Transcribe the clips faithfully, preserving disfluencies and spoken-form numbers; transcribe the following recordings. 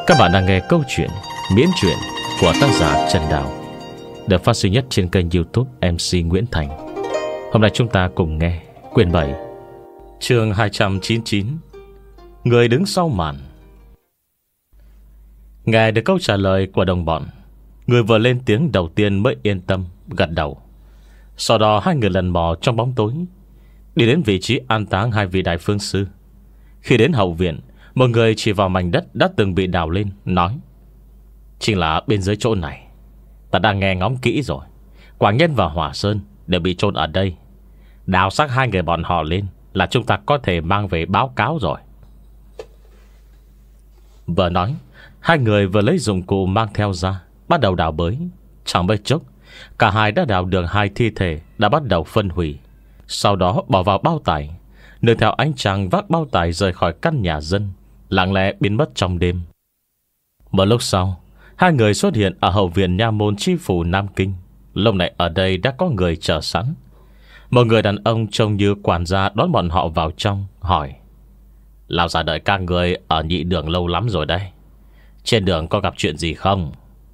Các bạn đang nghe câu chuyện miễn truyện của tác giả Trần Đào, được phát sinh nhất trên kênh YouTube em xê Nguyễn Thành. Hôm nay chúng ta cùng nghe quyển bảy, chương hai trăm chín mươi chín, Người đứng sau màn. Nghe được câu trả lời của đồng bọn, người vừa lên tiếng đầu tiên mới yên tâm gật đầu. Sau đó hai người lần mò trong bóng tối, đi đến vị trí an táng hai vị đại phương sư. Khi đến hậu viện, một người chỉ vào mảnh đất đã từng bị đào lên, nói: chính là bên dưới chỗ này. Ta đang nghe ngóng kỹ rồi, Quảng Nhân và Hỏa Sơn đều bị chôn ở đây. Đào xác hai người bọn họ lên là chúng ta có thể mang về báo cáo rồi. Vừa nói, hai người vừa lấy dụng cụ mang theo ra, bắt đầu đào bới. Chẳng mấy chốc, cả hai đã đào được hai thi thể đã bắt đầu phân hủy. Sau đó bỏ vào bao tải, nương theo ánh trăng vác bao tải rời khỏi căn nhà dân, lặng lẽ biến mất trong đêm. Một lúc sau, hai người xuất hiện ở hậu viện nha môn chi phủ Nam Kinh. Lúc này ở đây đã có người chờ sẵn. Một người đàn ông trông như quản gia đón bọn họ vào trong, hỏi: lão già đợi các người ở nhị đường lâu lắm rồi đây, trên đường có gặp chuyện gì không?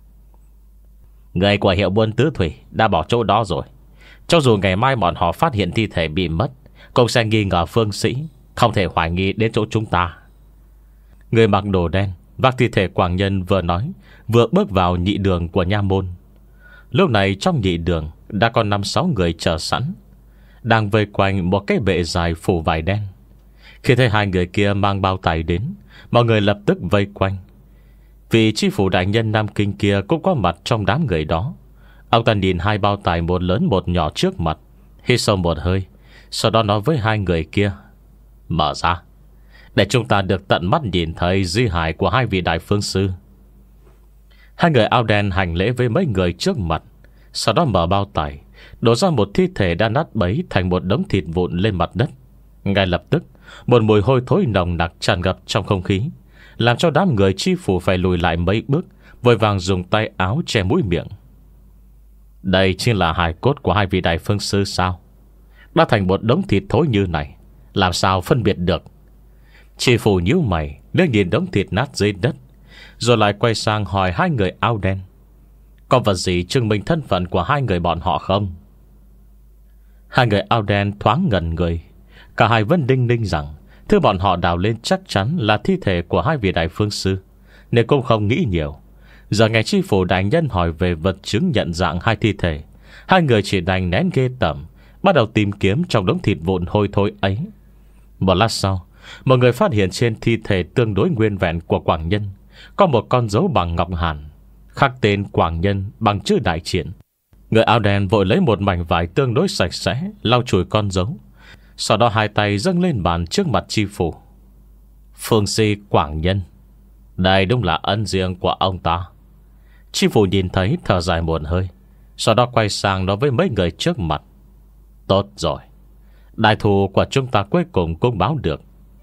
Người của hiệu buôn Tứ Thủy đã bỏ chỗ đó rồi. Cho dù ngày mai bọn họ phát hiện thi thể bị mất, cũng sẽ nghi ngờ phương sĩ, không thể hoài nghi đến chỗ chúng ta. Người mặc đồ đen vác thi thể Quảng Nhân vừa nói, vừa bước vào nhị đường của nha môn. Lúc này trong nhị đường đã có năm sáu người chờ sẵn, đang vây quanh một cái bệ dài phủ vải đen. Khi thấy hai người kia mang bao tải đến, mọi người lập tức vây quanh. Vị chi phủ đại nhân Nam Kinh kia cũng có mặt trong đám người đó. Ông ta nhìn hai bao tải, một lớn một nhỏ trước mặt, hít sâu một hơi, sau đó nói với hai người kia: mở ra, để chúng ta được tận mắt nhìn thấy di hài của hai vị đại phương sư. Hai người áo đen hành lễ với mấy người trước mặt, sau đó mở bao tải, đổ ra một thi thể đã nát bấy thành một đống thịt vụn lên mặt đất. Ngay lập tức, một mùi hôi thối nồng nặc tràn ngập trong không khí, làm cho đám người chi phủ phải lùi lại mấy bước, vội vàng dùng tay áo che mũi miệng. Đây chính là hài cốt của hai vị đại phương sư sao? Đã thành một đống thịt thối như này, làm sao phân biệt được? Chi phủ nhíu mày, liếc nhìn đống thịt nát dưới đất, rồi lại quay sang hỏi hai người áo đen: có vật gì chứng minh thân phận của hai người bọn họ không? Hai người áo đen thoáng ngẩn người. Cả hai vẫn đinh ninh rằng thứ bọn họ đào lên chắc chắn là thi thể của hai vị đại phương sư, nên cũng không nghĩ nhiều. Giờ nghe chi phủ đại nhân hỏi về vật chứng nhận dạng hai thi thể, hai người chỉ đành nén ghê tởm, bắt đầu tìm kiếm trong đống thịt vụn hôi thối ấy. Một lát sau, một người phát hiện trên thi thể tương đối nguyên vẹn của Quảng Nhân có một con dấu bằng ngọc hàn, khắc tên Quảng Nhân bằng chữ đại triển. Người áo đen vội lấy một mảnh vải tương đối sạch sẽ lau chùi con dấu, sau đó hai tay dâng lên bàn trước mặt chi phủ. Phương si Quảng Nhân, đây đúng là ân riêng của ông ta. Chi phủ nhìn thấy thở dài một hơi, sau đó quay sang nói với mấy người trước mặt: tốt rồi, đại thù của chúng ta cuối cùng cũng báo được.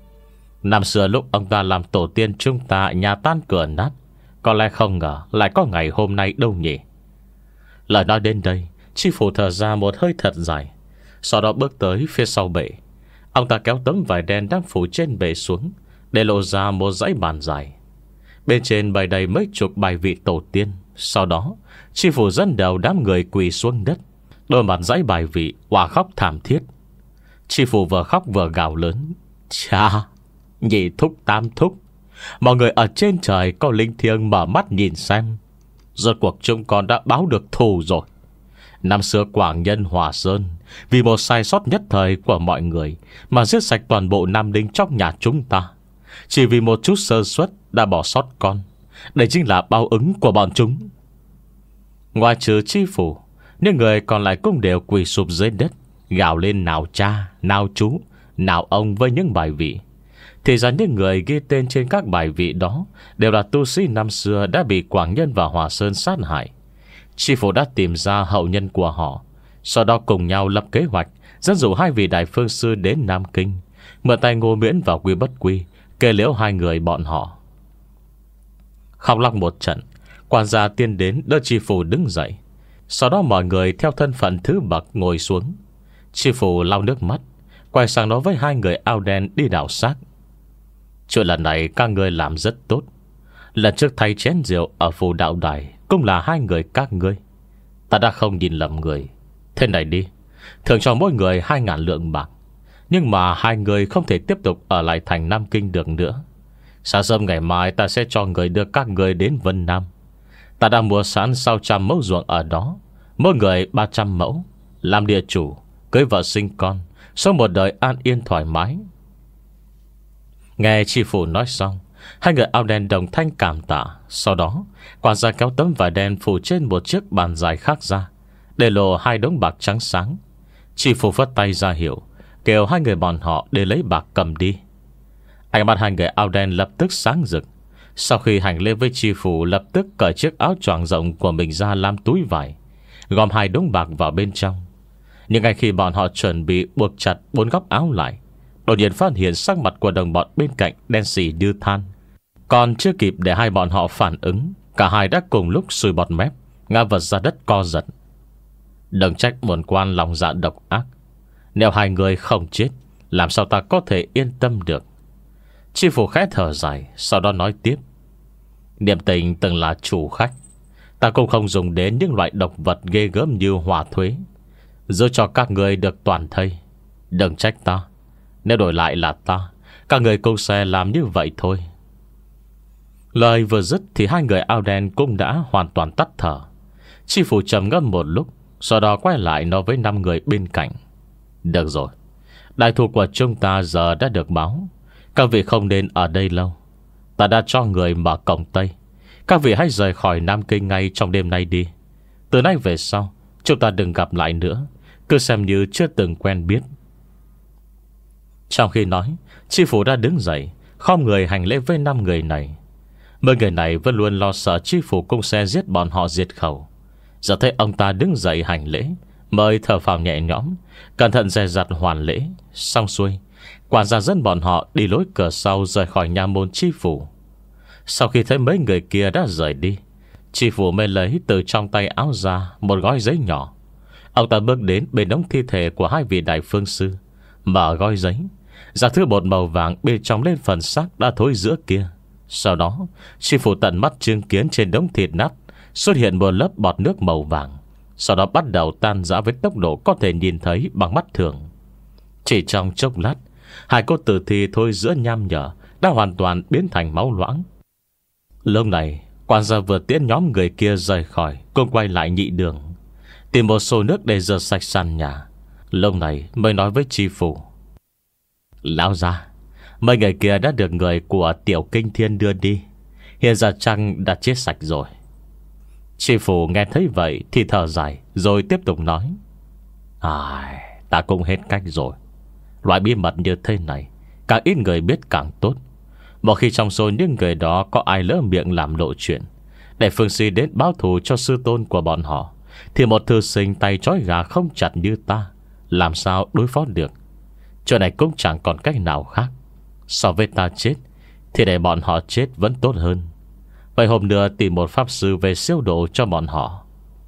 Năm xưa lúc ông ta làm tổ tiên chúng ta nhà tan cửa nát, có lẽ không ngờ lại có ngày hôm nay đâu nhỉ. Lời nói đến đây, chi phủ thở ra một hơi thật dài, sau đó bước tới phía sau bệ. Ông ta kéo tấm vải đen đang phủ trên bệ xuống, để lộ ra một dãy bàn dài. Bên trên bày đầy mấy chục bài vị tổ tiên. Sau đó chi phủ dẫn đầu đám người quỳ xuống đất, đôi mặt dãy bài vị hòa khóc thảm thiết. Chi phủ vừa khóc vừa gào lớn: cha, nhị thúc, tam thúc, mọi người ở trên trời có linh thiêng mở mắt nhìn xem, rốt cuộc chúng con đã báo được thù rồi. Năm xưa Quảng Nhân, Hỏa Sơn vì một sai sót nhất thời của mọi người mà giết sạch toàn bộ nam đinh trong nhà chúng ta. Chỉ vì một chút sơ suất đã bỏ sót con. Đây chính là báo ứng của bọn chúng. Ngoài trừ chi phủ, những người còn lại cũng đều quỳ sụp dưới đất, gào lên nào cha, nào chú, nào ông với những bài vị. Thì ra những người ghi tên trên các bài vị đó đều là tu sĩ năm xưa đã bị Quảng Nhân và Hỏa Sơn sát hại. Chi phủ đã tìm ra hậu nhân của họ, sau đó cùng nhau lập kế hoạch dẫn dụ hai vị đại phương sư đến Nam Kinh, mượn tay Ngô Miễn và Quy Bất Quy kê liễu hai người bọn họ. Khóc lóc một trận, quan gia tiên đến đỡ chi phủ đứng dậy. Sau đó mọi người theo thân phận thứ bậc ngồi xuống. Chi phủ lau nước mắt, quay sang nói với hai người áo đen đi đào xác: chuyện lần này các người làm rất tốt. Lần trước thay chén rượu ở phù đạo đài cũng là hai người các ngươi. Ta đã không nhìn lầm người. Thế này đi, thưởng cho mỗi người hai ngàn lượng bạc. Nhưng mà hai người không thể tiếp tục ở lại thành Nam Kinh được nữa. Sáng sớm ngày mai ta sẽ cho người đưa các người đến Vân Nam. Ta đã mua sẵn sáu trăm mẫu ruộng ở đó, mỗi người ba trăm mẫu. Làm địa chủ, cưới vợ sinh con, sống một đời an yên thoải mái. Nghe chi phủ nói xong, hai người áo đen đồng thanh cảm tạ. Sau đó quản gia kéo tấm vải đen phủ trên một chiếc bàn dài khác ra, để lộ hai đống bạc trắng sáng. Chi phủ phất tay ra hiệu, kêu hai người bọn họ để lấy bạc cầm đi. Ánh mắt hai người áo đen lập tức sáng rực. Sau khi hành lễ với chi phủ, lập tức cởi chiếc áo choàng rộng của mình ra làm túi vải, gom hai đống bạc vào bên trong. Nhưng ngay khi bọn họ chuẩn bị buộc chặt bốn góc áo lại, đột nhiên phát hiện sắc mặt của đồng bọn bên cạnh đen sì như than. Còn chưa kịp để hai bọn họ phản ứng, cả hai đã cùng lúc sùi bọt mép, ngã vật ra đất co giật. Đừng trách bổn quan lòng dạ độc ác. Nếu hai người không chết, làm sao ta có thể yên tâm được? Chi phủ khẽ thở dài, sau đó nói tiếp. Niệm Tình từng là chủ khách, ta cũng không dùng đến những loại độc vật ghê gớm như hỏa thuế, giữ cho các người được toàn thây. Đừng trách ta. Nếu đổi lại là ta, các người cũng sẽ làm như vậy thôi. Lời vừa dứt thì hai người áo đen cũng đã hoàn toàn tắt thở. Chi phủ trầm ngâm một lúc, sau đó quay lại nói với năm người bên cạnh. Được rồi, đại thù của chúng ta giờ đã được báo. Các vị không nên ở đây lâu. Ta đã cho người mở cổng Tây. Các vị hãy rời khỏi Nam Kinh ngay trong đêm nay đi. Từ nay về sau, chúng ta đừng gặp lại nữa, cứ xem như chưa từng quen biết. Trong khi nói, chi phủ đã đứng dậy, khom người hành lễ với năm người này. Mấy người này vẫn luôn lo sợ chi phủ cũng sẽ giết bọn họ diệt khẩu. Giờ thấy ông ta đứng dậy hành lễ, mới thở phào nhẹ nhõm, cẩn thận dè dặt hoàn lễ. Xong xuôi, quản gia dẫn bọn họ đi lối cửa sau rời khỏi nhà môn chi phủ. Sau khi thấy mấy người kia đã rời đi, chi phủ mới lấy từ trong tay áo ra một gói giấy nhỏ. Ông ta bước đến bên đống thi thể của hai vị đại phương sư, mở gói giấy, ra thứ bột màu vàng bên trong lên phần xác đã thối rữa kia. Sau đó, chi phủ tận mắt chứng kiến trên đống thịt nát xuất hiện một lớp bọt nước màu vàng. Sau đó bắt đầu tan rã với tốc độ có thể nhìn thấy bằng mắt thường. Chỉ trong chốc lát, hai cốt tử thi thôi giữa nham nhở đã hoàn toàn biến thành máu loãng. Lúc này, quan gia vừa tiễn nhóm người kia rời khỏi, cùng quay lại nhị đường, tìm một xô nước để rửa sạch sàn nhà. Lúc này mới nói với chi phủ. Lão gia, mấy người kia đã được người của Tiểu Kinh Thiên đưa đi. Hiện giờ chăng đã chết sạch rồi. Chi phủ nghe thấy vậy thì thở dài, rồi tiếp tục nói. À, ta cũng hết cách rồi. Loại bí mật như thế này, càng ít người biết càng tốt. Một khi trong số những người đó có ai lỡ miệng làm lộ chuyện, để phương sĩ đến báo thù cho sư tôn của bọn họ, thì một thư sinh tay trói gà không chặt như ta làm sao đối phó được. Chuyện này cũng chẳng còn cách nào khác. So với ta chết, thì để bọn họ chết vẫn tốt hơn. Vậy hôm nữa tìm một pháp sư về siêu độ cho bọn họ.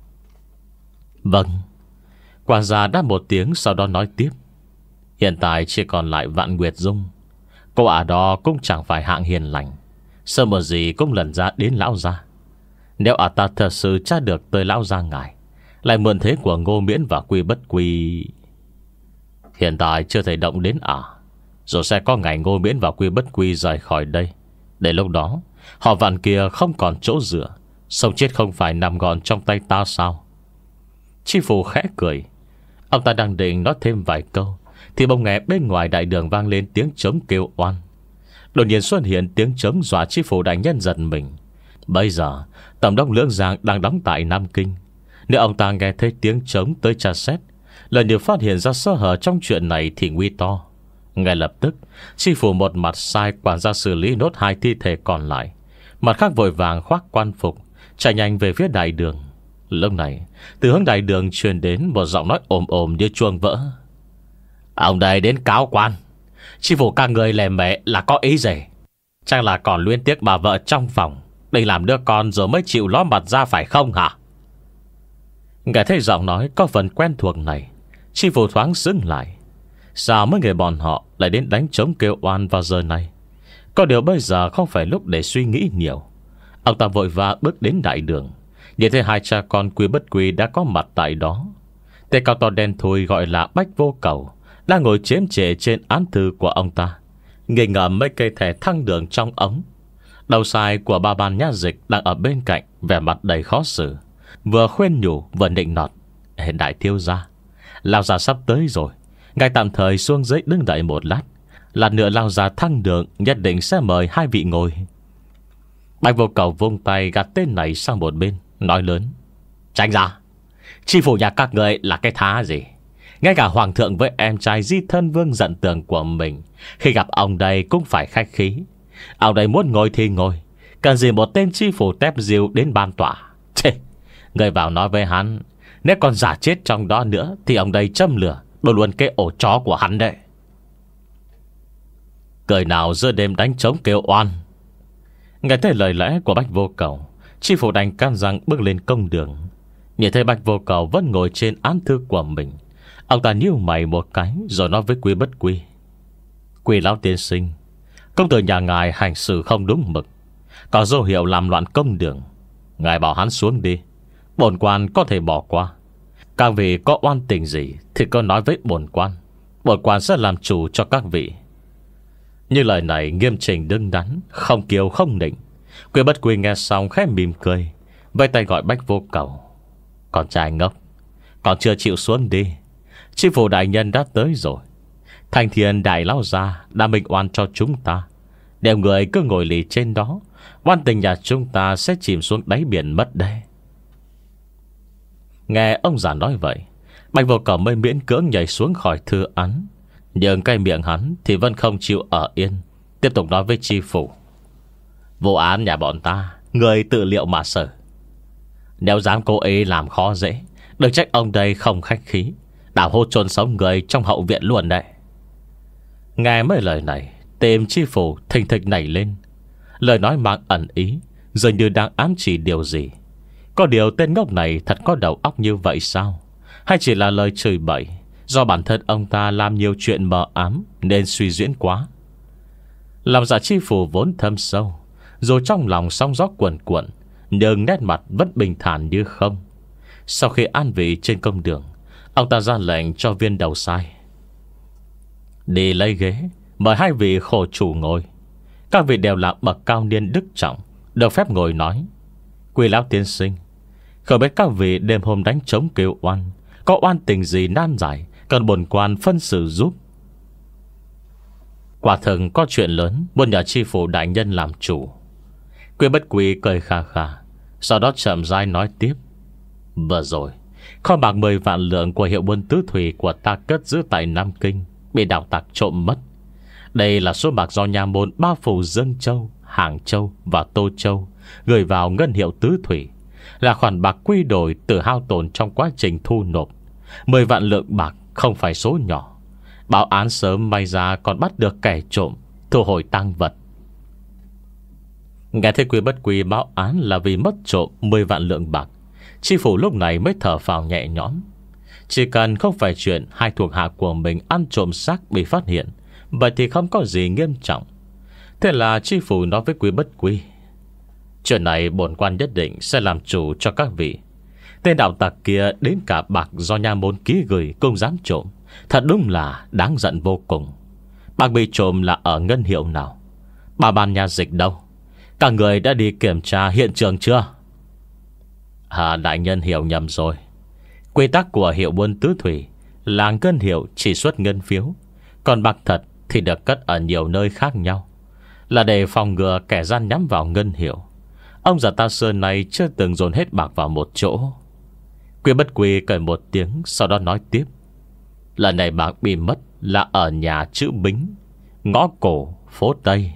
Vâng. Quản gia đáp một tiếng, sau đó nói tiếp. Hiện tại chỉ còn lại Vạn Nguyệt Dung. Cô ả đó cũng chẳng phải hạng hiền lành, sớm một gì cũng lần ra đến lão gia. Nếu ả ta thật sự tra được tới lão gia ngài, lại mượn thế của Ngô Miễn và Quy Bất Quy. Hiện tại chưa thể động đến ả, rồi sẽ có ngày Ngô Miễn và Quy Bất Quy rời khỏi đây. Để lúc đó họ Vạn kia không còn chỗ dựa, sống chết không phải nằm gọn trong tay ta sao? Chi phủ khẽ cười. Ông ta đang định nói thêm vài câu thì bỗng nghe bên ngoài đại đường vang lên tiếng trống kêu oan. Đột nhiên xuất hiện tiếng trống dọa chi phủ đại nhân giật mình. Bây giờ tổng đốc Lưỡng Giang đang đóng tại Nam Kinh. Nếu ông ta nghe thấy tiếng trống tới tra xét, lần như phát hiện ra sơ hở trong chuyện này thì nguy to. Ngay lập tức, chi phủ một mặt sai quản gia xử lý nốt hai thi thể còn lại, mặt khác vội vàng khoác quan phục, chạy nhanh về phía đại đường. Lúc này, từ hướng đại đường truyền đến một giọng nói ồm ồm như chuông vỡ. Ông đây đến cáo quan. Chi phủ các người lề mẹ là có ý gì? Chắc là còn luyến tiếc bà vợ trong phòng, định làm đứa con rồi mới chịu ló mặt ra phải không hả? Nghe thấy giọng nói có phần quen thuộc này, chi phủ thoáng dừng lại. Sao mấy người bọn họ lại đến đánh trống kêu oan vào giờ này? Có điều bây giờ không phải lúc để suy nghĩ nhiều. Ông ta vội vã bước đến đại đường, nhìn thấy hai cha con Quy Bất Quy đã có mặt tại đó. Tên cao to đen thui gọi là Bách Vô Cầu đang ngồi chiếm trệ trên án thư của ông ta, nghi ngờ mấy cây thẻ thăng đường trong ống. Đầu sai của ba ban nhã dịch đang ở bên cạnh, vẻ mặt đầy khó xử, vừa khuyên nhủ vừa nịnh nọt. Hiện đại thiếu gia, Lão già sắp tới rồi, ngài tạm thời xuống dưới đứng đợi một lát. Lát nữa Lão già thăng đường nhất định sẽ mời hai vị ngồi. Bạch Vô Cầu vung tay gạt tên này sang một bên, nói lớn: Tránh ra, chi phủ nhà các người là cái thá gì? Ngay cả hoàng thượng với em trai Di Thân Vương giận tường của mình, khi gặp ông đây cũng phải khách khí. Ông đây muốn ngồi thì ngồi, cần gì một tên chi phủ tép diêu đến ban tỏa? Chê, người vào nói với hắn, nếu còn giả chết trong đó nữa thì ông đây châm lửa đổ luôn cái ổ chó của hắn đấy. Cười nào giữa đêm đánh trống kêu oan. Nghe thấy lời lẽ của Bách Vô Cầu, chi phủ đành can rằng bước lên công đường. Nhìn thấy Bách Vô Cầu vẫn ngồi trên án thư của mình, ông ta nhíu mày một cái rồi nói với Quy Bất Quy: Quy lão tiên sinh, công tử nhà ngài hành xử không đúng mực, có dấu hiệu làm loạn công đường. Ngài bảo hắn xuống đi, bổn quan có thể bỏ qua. Các vị có oan tình gì thì cứ nói với bổn quan, bổn quan sẽ làm chủ cho các vị. Như lời này nghiêm chỉnh đứng đắn, không kiêu không nịnh. Quy Bất Quy nghe xong khẽ mỉm cười, vẫy tay gọi Bách Vô Cầu: Con trai ngốc, còn chưa chịu xuống đi. Chi phủ đại nhân đã tới rồi. Thành Thiên đại lão gia đã minh oan cho chúng ta. Đều người cứ ngồi lì trên đó, oan tình nhà chúng ta sẽ chìm xuống đáy biển mất đây. Nghe ông già nói vậy, Bạch Vô Cầu mới miễn cưỡng nhảy xuống khỏi thư án. Nhưng cái miệng hắn thì vẫn không chịu ở yên, tiếp tục nói với chi phủ: Vụ án nhà bọn ta, người tự liệu mà xử. Nếu dám cố ý làm khó dễ, đừng trách ông đây không khách khí, đảo hô chôn sống người trong hậu viện luôn đấy. Nghe mấy lời này, tim chi phủ thình thịch nảy lên. Lời nói mang ẩn ý, dường như đang ám chỉ điều gì. Có điều tên ngốc này thật có đầu óc như vậy sao? Hay chỉ là lời chửi bậy do bản thân ông ta làm nhiều chuyện mờ ám nên suy diễn quá? Lòng dạ chi phủ vốn thâm sâu, dù trong lòng sóng gió cuồn cuộn, nhưng nét mặt vẫn bình thản như không. Sau khi an vị trên công đường, ông ta ra lệnh cho viên đầu sai: Đi lấy ghế, mời hai vị khổ chủ ngồi. Các vị đều là bậc cao niên đức trọng, được phép ngồi nói. Quy lão tiên sinh, không biết các vị đêm hôm đánh trống kêu oan, có oan tình gì nan giải, cần bổn quan phân xử giúp. Quả thực có chuyện lớn muốn nhờ chi phủ đại nhân làm chủ. Quy Bất Quy cười khà khà, sau đó chậm rãi nói tiếp: Vừa rồi kho bạc mười vạn lượng của hiệu buôn tứ thủy của ta cất giữ tại Nam Kinh bị đạo tặc trộm mất. Đây là số bạc do nhà môn ba phủ Dương Châu, Hàng Châu và Tô Châu gửi vào ngân hiệu tứ thủy, là khoản bạc quy đổi từ hao tổn trong quá trình thu nộp. Mười vạn lượng bạc không phải số nhỏ. Báo án sớm may ra còn bắt được kẻ trộm, thu hồi tang vật. Nghe thấy Quy Bất Quy báo án là vì mất trộm mười vạn lượng bạc, chi phủ lúc này mới thở phào nhẹ nhõm. Chỉ cần không phải chuyện hai thuộc hạ của mình ăn trộm xác bị phát hiện, vậy thì không có gì nghiêm trọng. Thế là chi phủ nói với Quy Bất Quy: Chuyện này bổn quan nhất định sẽ làm chủ cho các vị. Tên đạo tặc kia đến cả bạc do nha môn ký gửi cũng dám trộm, thật đúng là đáng giận vô cùng. Bạc bị trộm là ở ngân hiệu nào? Bà ban nhà dịch đâu? Cả người đã đi kiểm tra hiện trường chưa? À, đại nhân hiểu nhầm rồi. Quy tắc của hiệu buôn tứ thủy là ngân hiệu chỉ xuất ngân phiếu, còn bạc thật thì được cất ở nhiều nơi khác nhau, là để phòng ngừa kẻ gian nhắm vào ngân hiệu. Ông già ta xưa này chưa từng dồn hết bạc vào một chỗ. Quy Bất Quy cười một tiếng, sau đó nói tiếp: Lần này bạc bị mất là ở nhà chữ Bính, ngõ cổ, phố Tây.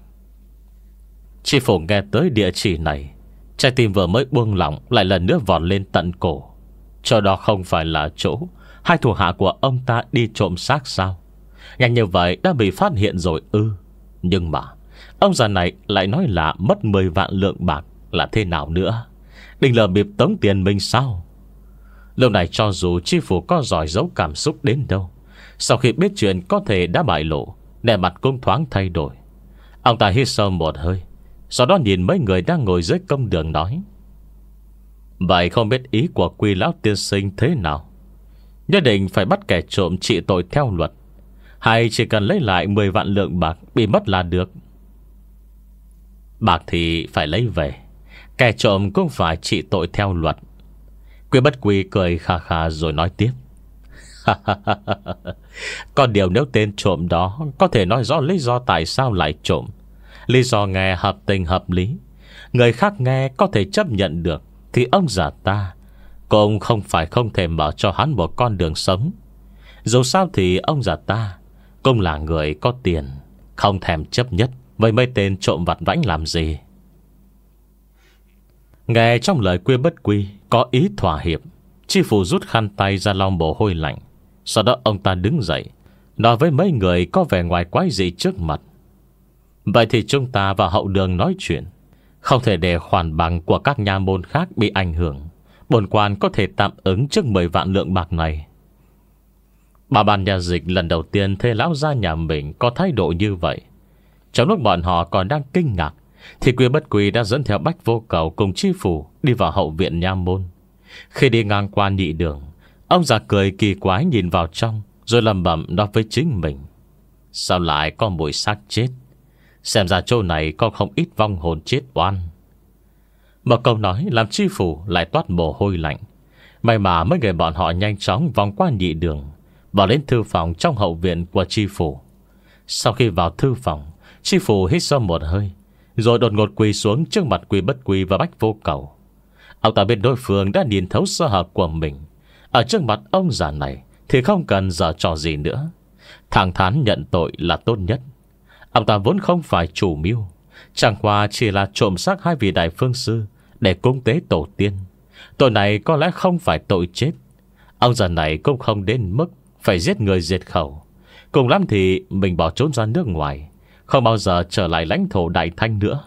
Chi phủ nghe tới địa chỉ này, trái tim vừa mới buông lỏng lại lần nữa vọt lên tận cổ. Cho đó không phải là chỗ hai thủ hạ của ông ta đi trộm xác sao? Nhanh như vậy đã bị phát hiện rồi ư? Nhưng mà ông già này lại nói là mất mười vạn lượng bạc là thế nào nữa? Định lờ bịp tống tiền mình sao? Lúc này cho dù chi phủ có giỏi giấu cảm xúc đến đâu, sau khi biết chuyện có thể đã bại lộ, nét mặt cũng thoáng thay đổi. Ông ta hít sâu một hơi, Sau đó nhìn mấy người đang ngồi dưới công đường nói: Vậy không biết ý của Quy lão tiên sinh thế nào? Nhất định phải bắt kẻ trộm trị tội theo luật, hay chỉ cần lấy lại mười vạn lượng bạc bị mất là được? Bạc thì phải lấy về, kẻ trộm cũng phải trị tội theo luật. Quy Bất Quy cười khà khà rồi nói tiếp: Còn điều nếu tên trộm đó có thể nói rõ lý do tại sao lại trộm, lý do nghe hợp tình hợp lý, người khác nghe có thể chấp nhận được, thì ông già ta cũng không phải không thể mở cho hắn một con đường sống. Dù sao thì ông già ta cũng là người có tiền, không thèm chấp nhất với mấy tên trộm vặt vãnh làm gì. Nghe trong lời Quy Bất Quy có ý thỏa hiệp, Chi phủ rút khăn tay ra lau mồ hôi lạnh. Sau đó ông ta đứng dậy, nói với mấy người có vẻ ngoài quái dị trước mặt: Vậy thì chúng ta vào hậu đường nói chuyện. Không thể để khoản bằng của các nhà môn khác bị ảnh hưởng. Bổn quan có thể tạm ứng trước mười vạn lượng bạc này. Bà ban nhà dịch lần đầu tiên thấy lão gia nhà mình có thái độ như vậy. Trong lúc bọn họ còn đang kinh ngạc, thì Quy Bất Quy đã dẫn theo Bách Vô Cầu cùng Chi phủ đi vào hậu viện nha môn. Khi đi ngang qua nhị đường, ông già cười kỳ quái nhìn vào trong, rồi lẩm bẩm nói với chính mình: Sao lại có mùi xác chết? Xem ra chỗ này có không ít vong hồn chết oan. Một câu nói làm Chi phủ lại toát mồ hôi lạnh. May mà mấy người bọn họ nhanh chóng vòng qua nhị đường, vào đến thư phòng trong hậu viện của Chi phủ. Sau khi vào thư phòng, Chi phủ hít sâu một hơi, rồi đột ngột quỳ xuống trước mặt Quy Bất Quy và Bách Vô Cầu. Ông ta biết đối phương đã nhìn thấu sơ hở của mình. Ở trước mặt ông già này thì không cần giở trò gì nữa, thẳng thắn nhận tội là tốt nhất. Ông ta vốn không phải chủ mưu, chẳng qua chỉ là trộm xác hai vị đại phương sư để cúng tế tổ tiên. Tội này có lẽ không phải tội chết. Ông già này cũng không đến mức phải giết người diệt khẩu. Cùng lắm thì mình bỏ trốn ra nước ngoài, không bao giờ trở lại lãnh thổ Đại Thanh nữa.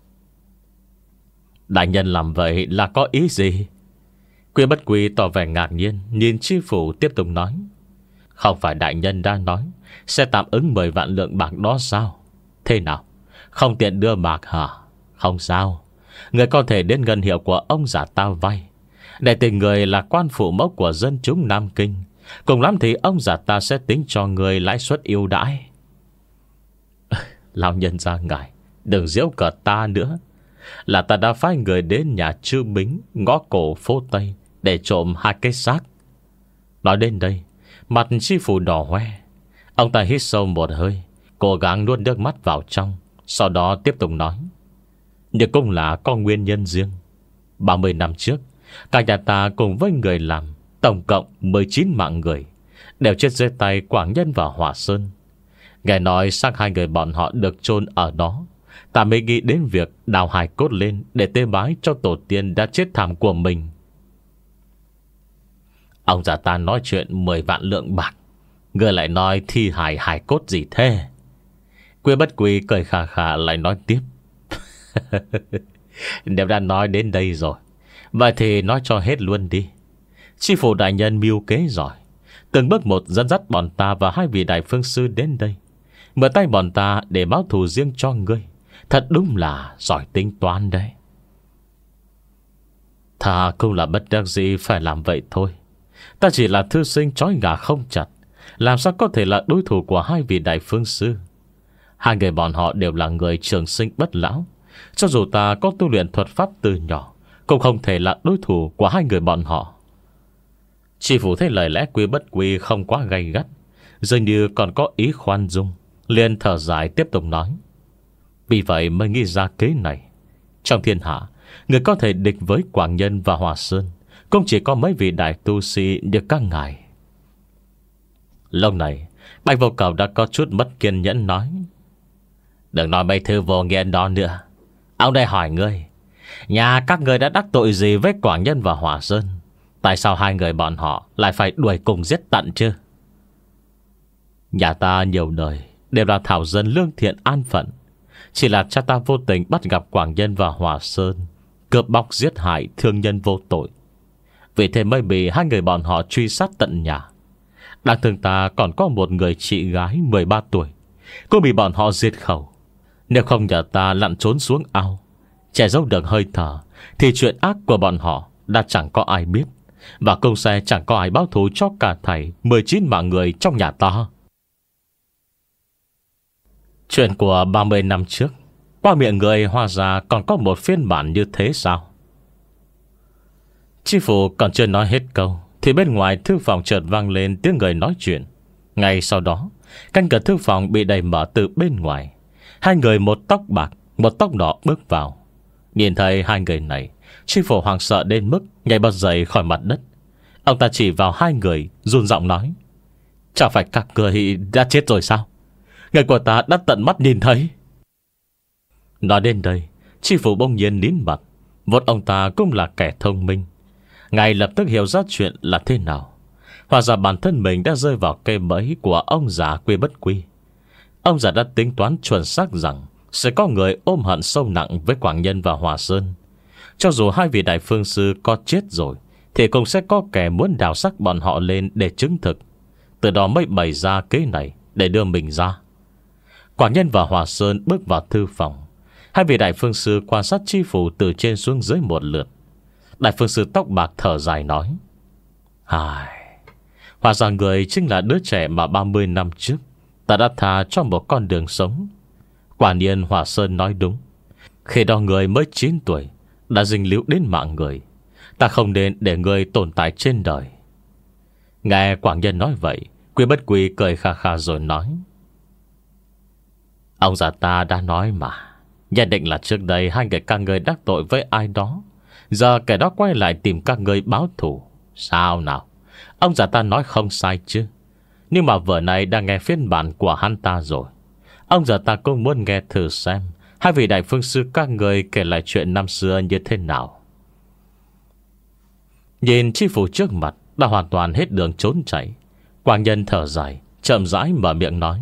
Đại nhân làm vậy là có ý gì? Quy Bất Quy tỏ vẻ ngạc nhiên, nhìn Chi phủ tiếp tục nói: Không phải đại nhân đã nói sẽ tạm ứng mười vạn lượng bạc đó sao? Thế nào? Không tiện đưa bạc hả? Không sao, người có thể đến ngân hiệu của ông già ta vay, để tình người là quan phụ mẫu của dân chúng Nam Kinh. Cùng lắm thì ông già ta sẽ tính cho người lãi suất ưu đãi. Lão nhân ra ngài đừng giễu cợt ta nữa. Là ta đã phái người đến nhà Chư Bính, ngõ cổ phố Tây, để trộm hai cái xác. Nói đến đây, mặt Chi phủ đỏ hoe. Ông ta hít sâu một hơi, cố gắng nuốt nước mắt vào trong, sau đó tiếp tục nói: Nhưng cũng là có nguyên nhân riêng. Ba mươi năm trước, cả nhà ta cùng với người làm, tổng cộng mười chín mạng người, đều chết dưới tay Quảng Nhân và Hỏa Sơn. Nghe nói xác hai người bọn họ được chôn ở đó, ta mới nghĩ đến việc đào hài cốt lên để tế bái cho tổ tiên đã chết thảm của mình. Ông già ta nói chuyện mười vạn lượng bạc, người lại nói thi hài hài cốt gì thế? Quy Bất Quy cười khà khà lại nói tiếp: Nếu đã nói đến đây rồi, vậy thì nói cho hết luôn đi. Chi phủ đại nhân mưu kế giỏi, từng bước một dẫn dắt bọn ta và hai vị đại phương sư đến đây, mượn tay bọn ta để báo thù riêng cho ngươi. Thật đúng là giỏi tính toán đấy. Thà cũng là bất đắc dĩ phải làm vậy thôi. Ta chỉ là thư sinh trói gà không chặt, làm sao có thể là đối thủ của hai vị đại phương sư. Hai người bọn họ đều là người trường sinh bất lão. Cho dù ta có tu luyện thuật pháp từ nhỏ, cũng không thể là đối thủ của hai người bọn họ. Chi phủ thấy lời lẽ Quy Bất Quy không quá gay gắt, dường như còn có ý khoan dung, liền thở dài tiếp tục nói: Vì vậy mới nghĩ ra kế này. Trong thiên hạ, người có thể địch với Quảng Nhân và Hòa Sơn cũng chỉ có mấy vị đại tu sĩ như các ngài. Lúc này Bạch Vô Cầu đã có chút mất kiên nhẫn nói: Đừng nói mấy thứ vô nghĩa đó nữa. Ông đây hỏi ngươi, nhà các ngươi đã đắc tội gì với Quảng Nhân và Hòa Sơn? Tại sao hai người bọn họ lại phải đuổi cùng giết tận chứ? Nhà ta nhiều đời đều là thảo dân lương thiện an phận. Chỉ là cha ta vô tình bắt gặp Quảng Nhân và Hòa Sơn cướp bóc giết hại thương nhân vô tội, vì thế mới bị hai người bọn họ truy sát tận nhà. Đáng thương ta còn có một người chị gái mười ba tuổi cũng bị bọn họ diệt khẩu. Nếu không nhờ ta lặn trốn xuống ao, che giấu được hơi thở, thì chuyện ác của bọn họ đã chẳng có ai biết, và cũng sẽ chẳng có ai báo thù cho cả thảy mười chín mạng người trong nhà ta. Chuyện của ba mươi năm trước, qua miệng người hóa ra còn có một phiên bản như thế sao? Chi phủ còn chưa nói hết câu thì bên ngoài thư phòng chợt vang lên tiếng người nói chuyện. Ngay sau đó, cánh cửa thư phòng bị đẩy mở từ bên ngoài. Hai người một tóc bạc, một tóc đỏ bước vào. Nhìn thấy hai người này, Chi phủ hoảng sợ đến mức nhảy bật dậy khỏi mặt đất. Ông ta chỉ vào hai người, run giọng nói: "Chả phải các người đã chết rồi sao? Người của ta đã tận mắt nhìn thấy." Nói đến đây, Chi phủ bỗng nhiên nín bặt. Vốn ông ta cũng là kẻ thông minh, ngay lập tức hiểu ra chuyện là thế nào. Hóa ra bản thân mình đã rơi vào cây bẫy của ông già Quy Bất Quy. Ông già đã tính toán chuẩn xác rằng sẽ có người ôm hận sâu nặng với Quảng Nhân và Hòa Sơn. Cho dù hai vị đại phương sư có chết rồi, thì cũng sẽ có kẻ muốn đào xác bọn họ lên để chứng thực. Từ đó mới bày ra kế này để đưa mình ra. Quảng Nhân và Hòa Sơn bước vào thư phòng. Hai vị đại phương sư quan sát Chi phủ từ trên xuống dưới một lượt. Đại phương sư tóc bạc thở dài nói: "Ai, hóa ra người chính là đứa trẻ mà ba mươi năm trước ta đã tha cho một con đường sống." Quả nhiên Hòa Sơn nói đúng. Khi đó người mới chín tuổi đã dính líu đến mạng người. Ta không nên để người tồn tại trên đời. Nghe Quảng Nhân nói vậy, Quy Bất Quy cười kha kha rồi nói: "Ông già ta đã nói mà, nhận định là trước đây hai người các người đắc tội với ai đó, giờ kẻ đó quay lại tìm các người báo thù. Sao nào? Ông già ta nói không sai chứ. Nhưng mà vừa này đang nghe phiên bản của hắn ta rồi. Ông già ta cũng muốn nghe thử xem hai vị đại phương sư các người kể lại chuyện năm xưa như thế nào." Nhìn Chi phủ trước mặt đã hoàn toàn hết đường trốn chạy, Quảng Nhân thở dài, chậm rãi mở miệng nói: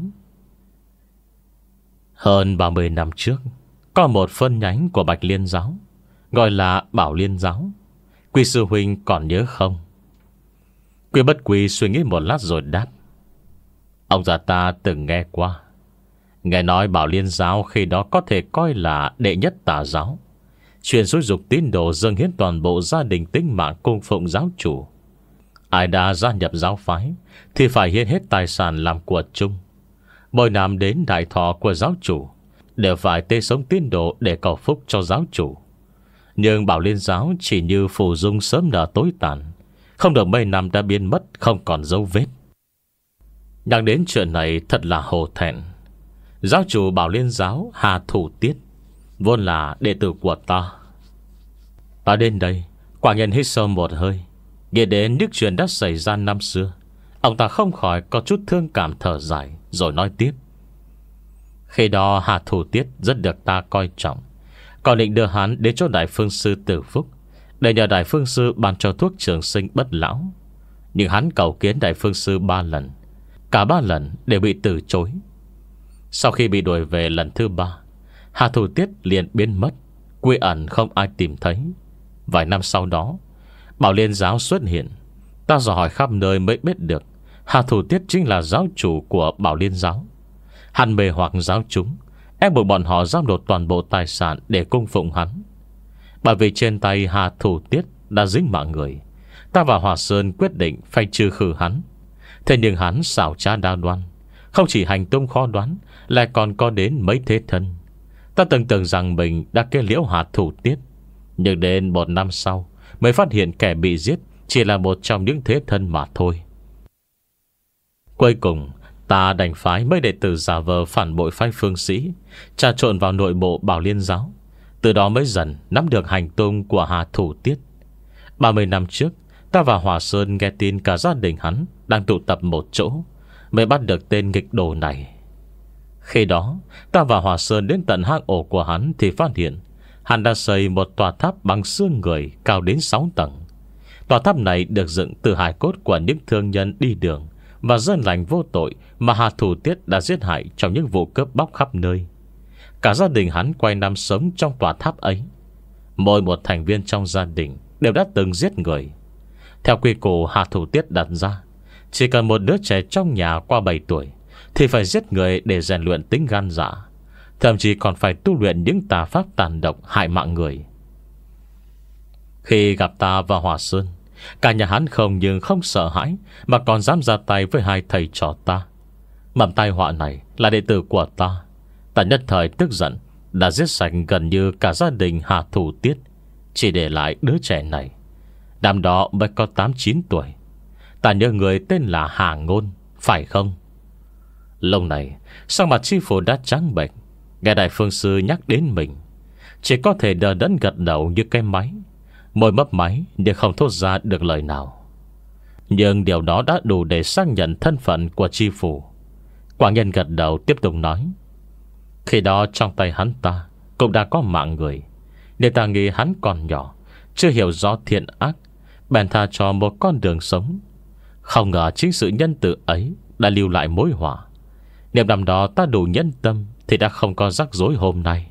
"Hơn ba mươi năm trước, có một phân nhánh của Bạch Liên giáo, gọi là Bảo Liên giáo. Quy sư huynh còn nhớ không?" Quy Bất Quy suy nghĩ một lát rồi đáp: "Ông già ta từng nghe qua. Nghe nói Bảo Liên giáo khi đó có thể coi là đệ nhất tà giáo, truyền xúi dục tín đồ dâng hiến toàn bộ gia đình tính mạng cung phụng giáo chủ. Ai đã gia nhập giáo phái thì phải hiến hết tài sản làm của chung. Mỗi năm đến đại thọ của giáo chủ đều phải tế sống tín đồ để cầu phúc cho giáo chủ. Nhưng Bảo Liên giáo chỉ như phù dung sớm nở tối tàn, không được mấy năm đã biến mất không còn dấu vết." Nhắc đến chuyện này thật là hổ thẹn. Giáo chủ Bảo Liên giáo Hà Thủ Tiết vốn là đệ tử của ta. Nói đến đây, Quảng Nhân hít sâu một hơi, nghĩ đến những chuyện đã xảy ra năm xưa. Ông ta không khỏi có chút thương cảm thở dài, rồi nói tiếp: "Khi đó Hà Thủ Tiết rất được ta coi trọng, còn định đưa hắn đến chỗ đại phương sư Tử Phúc để nhờ đại phương sư ban cho thuốc trường sinh bất lão. Nhưng hắn cầu kiến đại phương sư ba lần, cả ba lần đều bị từ chối. Sau khi bị đuổi về lần thứ ba, Hà Thủ Tiết liền biến mất, quy ẩn không ai tìm thấy. Vài năm sau đó, Bảo Liên giáo xuất hiện. Ta dò hỏi khắp nơi mới biết được Hà Thủ Tiết chính là giáo chủ của Bảo Liên giáo. Hắn mê hoặc giáo chúng, ép buộc bọn họ giao nộp toàn bộ tài sản để cung phụng hắn. Bởi vì trên tay Hà Thủ Tiết đã dính mạng người, ta và Hòa Sơn quyết định phải trừ khử hắn. Thế nhưng hắn xảo trá đa đoan, không chỉ hành tung khó đoán, lại còn có đến mấy thế thân. Ta từng tưởng rằng mình đã kết liễu Hà Thủ Tiết, nhưng đến một năm sau mới phát hiện kẻ bị giết chỉ là một trong những thế thân mà thôi. Cuối cùng ta đành phái mấy đệ tử giả vờ phản bội phái phương sĩ, trà trộn vào nội bộ Bảo Liên giáo. Từ đó mới dần nắm được hành tung của Hà Thủ Tiết. Ba mươi năm trước, ta và Hòa Sơn nghe tin cả gia đình hắn đang tụ tập một chỗ, mới bắt được tên nghịch đồ này. Khi đó ta và Hòa Sơn đến tận hang ổ của hắn thì phát hiện hắn đã xây một tòa tháp bằng xương người cao đến sáu tầng. Tòa tháp này được dựng từ hài cốt của những thương nhân đi đường và dân lành vô tội mà Hà Thủ Tiết đã giết hại trong những vụ cướp bóc khắp nơi. Cả gia đình hắn quay năm sống trong tòa tháp ấy. Mỗi một thành viên trong gia đình đều đã từng giết người. Theo quy củ Hà Thủ Tiết đặt ra, chỉ cần một đứa trẻ trong nhà qua bảy tuổi thì phải giết người để rèn luyện tính gan dạ. thậm chí còn phải tu luyện những tà pháp tàn độc hại mạng người. Khi gặp ta và Hòa Sơn, cả nhà hắn không nhưng không sợ hãi, mà còn dám ra tay với hai thầy trò ta. Mầm tai họa này là đệ tử của ta. Ta nhất thời tức giận, đã giết sạch gần như cả gia đình Hà Thủ Tiết, chỉ để lại đứa trẻ này. Năm đó mới có tám chín tuổi. Ta nhớ người tên là Hà Ngôn, phải không? Lâu này sắc mặt chi phủ đã trắng bệch. Nghe đại phương sư nhắc đến mình, chỉ có thể đờ đẫn gật đầu như cái máy, môi mấp máy nhưng không thốt ra được lời nào. Nhưng điều đó đã đủ để xác nhận thân phận của chi phủ. Quảng Nhân gật đầu tiếp tục nói: khi đó trong tay hắn ta cũng đã có mạng người, nên ta nghĩ hắn còn nhỏ, chưa hiểu rõ thiện ác, bèn tha cho một con đường sống. Không ngờ chính sự nhân từ ấy đã lưu lại mối họa. Nếu năm đó ta đủ nhân tâm thì đã không có rắc rối hôm nay.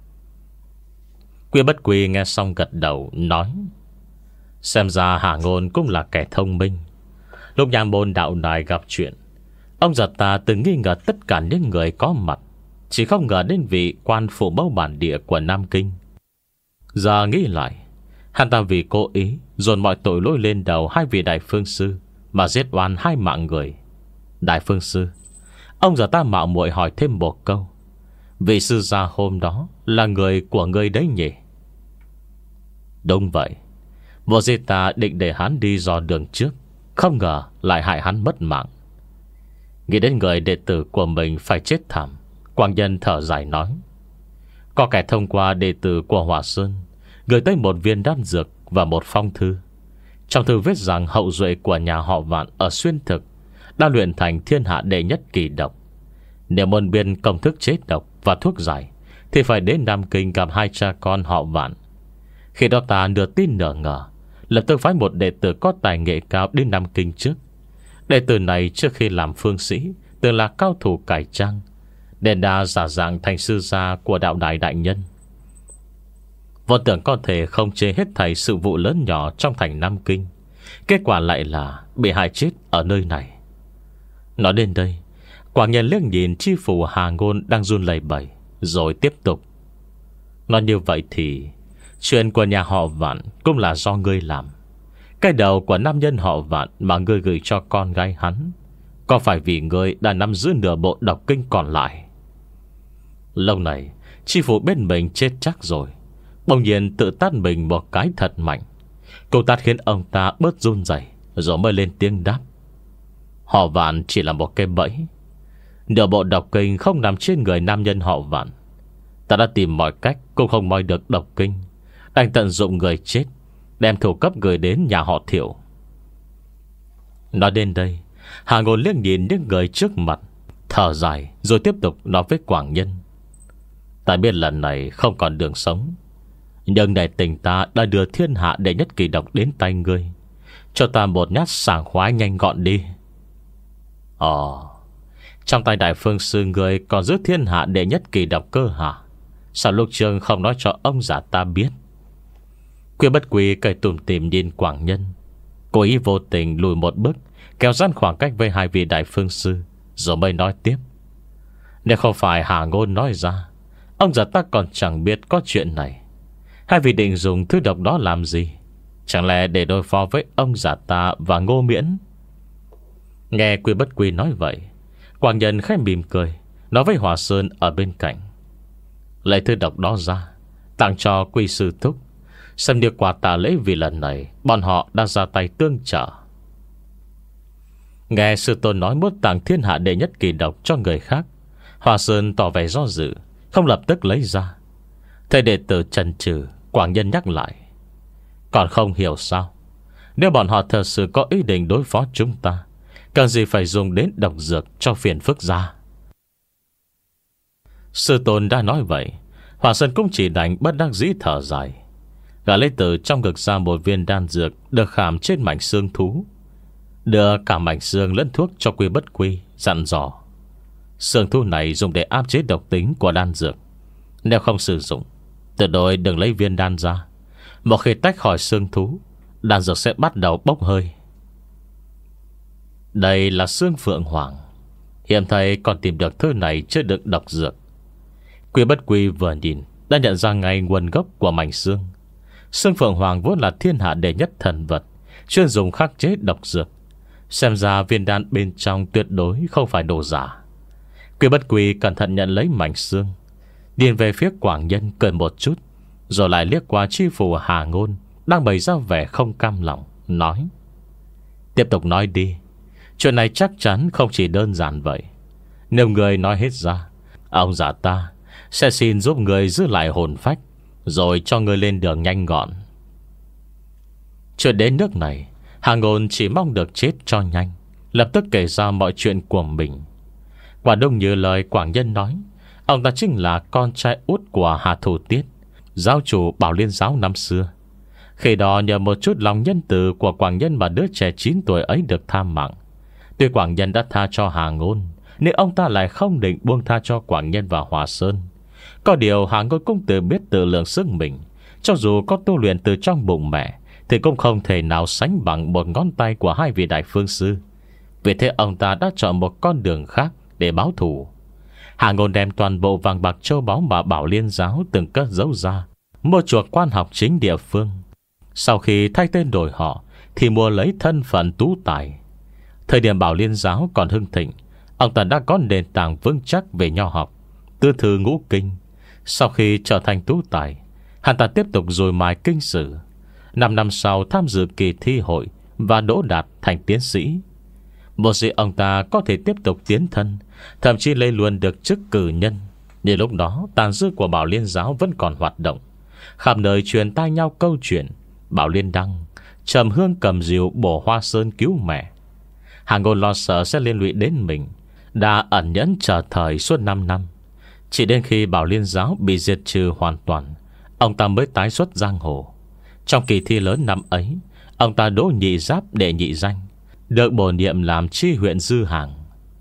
Quy Bất Quy nghe xong gật đầu nói: xem ra Hà Ngôn cũng là kẻ thông minh. Lúc nhà môn đạo này gặp chuyện, ông già ta từng nghi ngờ tất cả những người có mặt, chỉ không ngờ đến vị quan phụ mẫu bản địa của Nam Kinh. Giờ nghĩ lại, hắn ta vì cố ý dồn mọi tội lỗi lên đầu hai vị đại phương sư mà giết oan hai mạng người. Đại phương sư, ông già ta mạo muội hỏi thêm một câu: vị sư gia hôm đó là người của ngươi đấy nhỉ? Đúng vậy. Vô di ta định để hắn đi dò đường trước, không ngờ lại hại hắn mất mạng. Nghĩ đến người đệ tử của mình phải chết thảm, Quang Nhân thở dài nói: có kẻ thông qua đệ tử của Hòa Sơn gửi tới một viên đan dược và một phong thư. Trong thư viết rằng hậu duệ của nhà họ Vạn ở Xuyên Thực đã luyện thành thiên hạ đệ nhất kỳ độc. Nếu muốn biên công thức chế độc và thuốc giải thì phải đến Nam Kinh gặp hai cha con họ Vạn. Khi đó ta nửa tin nửa ngờ, lập tức phái một đệ tử có tài nghệ cao đến Nam Kinh trước. Đệ tử này trước khi làm phương sĩ từng là cao thủ cải trang, nên đã giả dạng thành sư gia của đạo đài đại nhân. Vốn tưởng có thể không chế hết thảy sự vụ lớn nhỏ trong thành Nam Kinh, kết quả lại là bị hại chết ở nơi này. Nói đến đây, Quảng Nhân liếc nhìn chi phủ Hà Ngôn đang run lẩy bẩy, rồi tiếp tục: nói như vậy thì chuyện của nhà họ Vạn cũng là do ngươi làm. Cái đầu của nam nhân họ Vạn mà ngươi gửi cho con gái hắn, có phải vì ngươi đã nắm giữ nửa bộ độc kinh còn lại? Lâu này chi phủ bên mình chết chắc rồi, bỗng nhiên tự tát mình một cái thật mạnh. Câu tát khiến ông ta bớt run rẩy, rồi mới lên tiếng đáp: họ Vạn chỉ là một cái bẫy. Nửa bộ độc kinh không nằm trên người nam nhân họ Vạn. Ta đã tìm mọi cách cũng không moi được độc kinh, đành tận dụng người chết, đem thủ cấp gửi đến nhà họ Thiệu. Nói đến đây, Hà Ngôn liếc nhìn những người trước mặt, thở dài, rồi tiếp tục nói với Quảng Nhân: ta biết lần này không còn đường sống, nhưng để tình ta đã đưa thiên hạ đệ nhất kỳ độc đến tay ngươi, cho ta một nhát sảng khoái nhanh gọn đi. Ồ, trong tay đại phương sư ngươi còn giữ thiên hạ đệ nhất kỳ độc cơ hả? Sao lúc trước không nói cho ông già ta biết? Quy Bất Quy cười tủm tỉm nhìn Quảng Nhân, cố ý vô tình lùi một bước, kéo giãn khoảng cách với hai vị đại phương sư, rồi mới nói tiếp: nếu không phải Hà Ngôn nói ra, ông già ta còn chẳng biết có chuyện này. Hai vị định dùng thứ độc đó làm gì? Chẳng lẽ để đối phó với ông già ta và Ngô Miễn? Nghe Quy Bất Quy nói vậy, Quảng Nhân khẽ mỉm cười, nói với Hòa Sơn ở bên cạnh: lấy thứ độc đó ra, tặng cho Quy sư thúc, xem như quà tạ lễ vì lần này bọn họ đã ra tay tương trợ. Nghe sư tôn nói muốn tặng thiên hạ đệ nhất kỳ độc cho người khác, Hòa Sơn tỏ vẻ do dự, không lập tức lấy ra. Thầy đệ tử chần chừ, Quảng Nhân nhắc lại: còn không hiểu sao? Nếu bọn họ thật sự có ý định đối phó chúng ta, cần gì phải dùng đến độc dược cho phiền phức ra? Sư tôn đã nói vậy, Hòa Sơn cũng chỉ đành bất đắc dĩ thở dài. Gã lấy từ trong ngực ra một viên đan dược được khảm trên mảnh xương thú, đưa cả mảnh xương lẫn thuốc cho Quy Bất Quy, dặn dò: xương thú này dùng để áp chế độc tính của đan dược. Nếu không sử dụng, tuyệt đối đừng lấy viên đan ra. Một khi tách khỏi xương thú, đan dược sẽ bắt đầu bốc hơi. Đây là xương phượng hoàng. Hiện thầy còn tìm được thứ này chưa được độc dược. Quy Bất Quy vừa nhìn đã nhận ra ngay nguồn gốc của mảnh xương. Xương Phượng Hoàng vốn là thiên hạ đệ nhất thần vật, chuyên dùng khắc chế độc dược. Xem ra viên đan bên trong tuyệt đối không phải đồ giả. Quy Bất Quy cẩn thận nhận lấy mảnh xương, điền về phía Quảng Nhân cười một chút, rồi lại liếc qua chi phủ Hà Ngôn đang bày ra vẻ không cam lòng, nói: Tiếp tục nói đi. Chuyện này chắc chắn không chỉ đơn giản vậy. Nếu người nói hết ra, ông già ta sẽ xin giúp người giữ lại hồn phách, rồi cho người lên đường nhanh gọn. Chuyện đến nước này, Hà Ngôn chỉ mong được chết cho nhanh, lập tức kể ra mọi chuyện của mình. Quả đúng như lời Quảng Nhân nói, ông ta chính là con trai út của Hà Thủ Tiết, giáo chủ Bảo Liên giáo năm xưa. Khi đó nhờ một chút lòng nhân từ của Quảng Nhân mà đứa trẻ chín tuổi ấy được tha mạng. Tuy Quảng Nhân đã tha cho Hà Ngôn, nhưng ông ta lại không định buông tha cho Quảng Nhân và Hòa Sơn. Có điều Hà Ngôn cũng tự biết tự lượng sức mình, cho dù có tu luyện từ trong bụng mẹ thì cũng không thể nào sánh bằng một ngón tay của hai vị đại phương sư. Vì thế ông ta đã chọn một con đường khác để báo thù. Hà Ngôn đem toàn bộ vàng bạc châu báu mà Bảo Liên giáo từng cất giấu ra, mua chuộc quan học chính địa phương. Sau khi thay tên đổi họ thì mua lấy thân phận tú tài. Thời điểm Bảo Liên giáo còn hưng thịnh, ông ta đã có nền tảng vững chắc về nho học, tư thư ngũ kinh. Sau khi trở thành tú tài, hắn ta tiếp tục dồi mài kinh sử. Năm năm sau tham dự kỳ thi hội và đỗ đạt thành tiến sĩ. Một khi ông ta có thể tiếp tục tiến thân, thậm chí lên luôn được chức cử nhân. Nhưng lúc đó tàn dư của Bảo Liên giáo vẫn còn hoạt động, khắp nơi truyền tai nhau câu chuyện Bảo Liên Đăng trầm hương cầm rìu bổ Hoa Sơn cứu mẹ. Hà Ngôn lo sợ sẽ liên lụy đến mình, đã ẩn nhẫn chờ thời suốt năm năm. Chỉ đến khi Bảo Liên giáo bị diệt trừ hoàn toàn, ông ta mới tái xuất giang hồ. Trong kỳ thi lớn năm ấy, ông ta đỗ nhị giáp đệ nhị danh, được bổ nhiệm làm chi huyện dư hàng.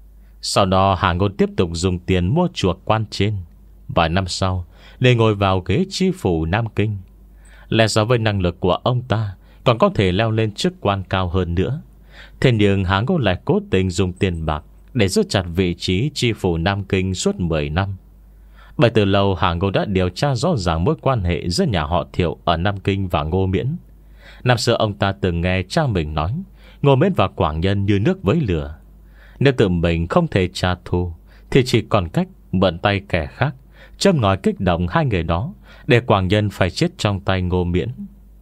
Sau đó Hà Ngôn tiếp tục dùng tiền mua chuộc quan trên. Vài năm sau để ngồi vào ghế chi phủ Nam Kinh. Lẽ so với năng lực của ông ta, còn có thể leo lên chức quan cao hơn nữa. Thế nhưng Hà Ngôn lại cố tình dùng tiền bạc để giữ chặt vị trí chi phủ Nam Kinh suốt mười năm. Bởi từ lâu Hà Ngôn đã điều tra rõ ràng mối quan hệ giữa nhà họ Thiệu ở Nam Kinh và Ngô Miễn. Năm xưa ông ta từng nghe cha mình nói Ngô Miễn và Quảng Nhân như nước với lửa. Nếu tự mình không thể trả thù thì chỉ còn cách mượn tay kẻ khác, châm ngòi kích động hai người đó để Quảng Nhân phải chết trong tay Ngô Miễn.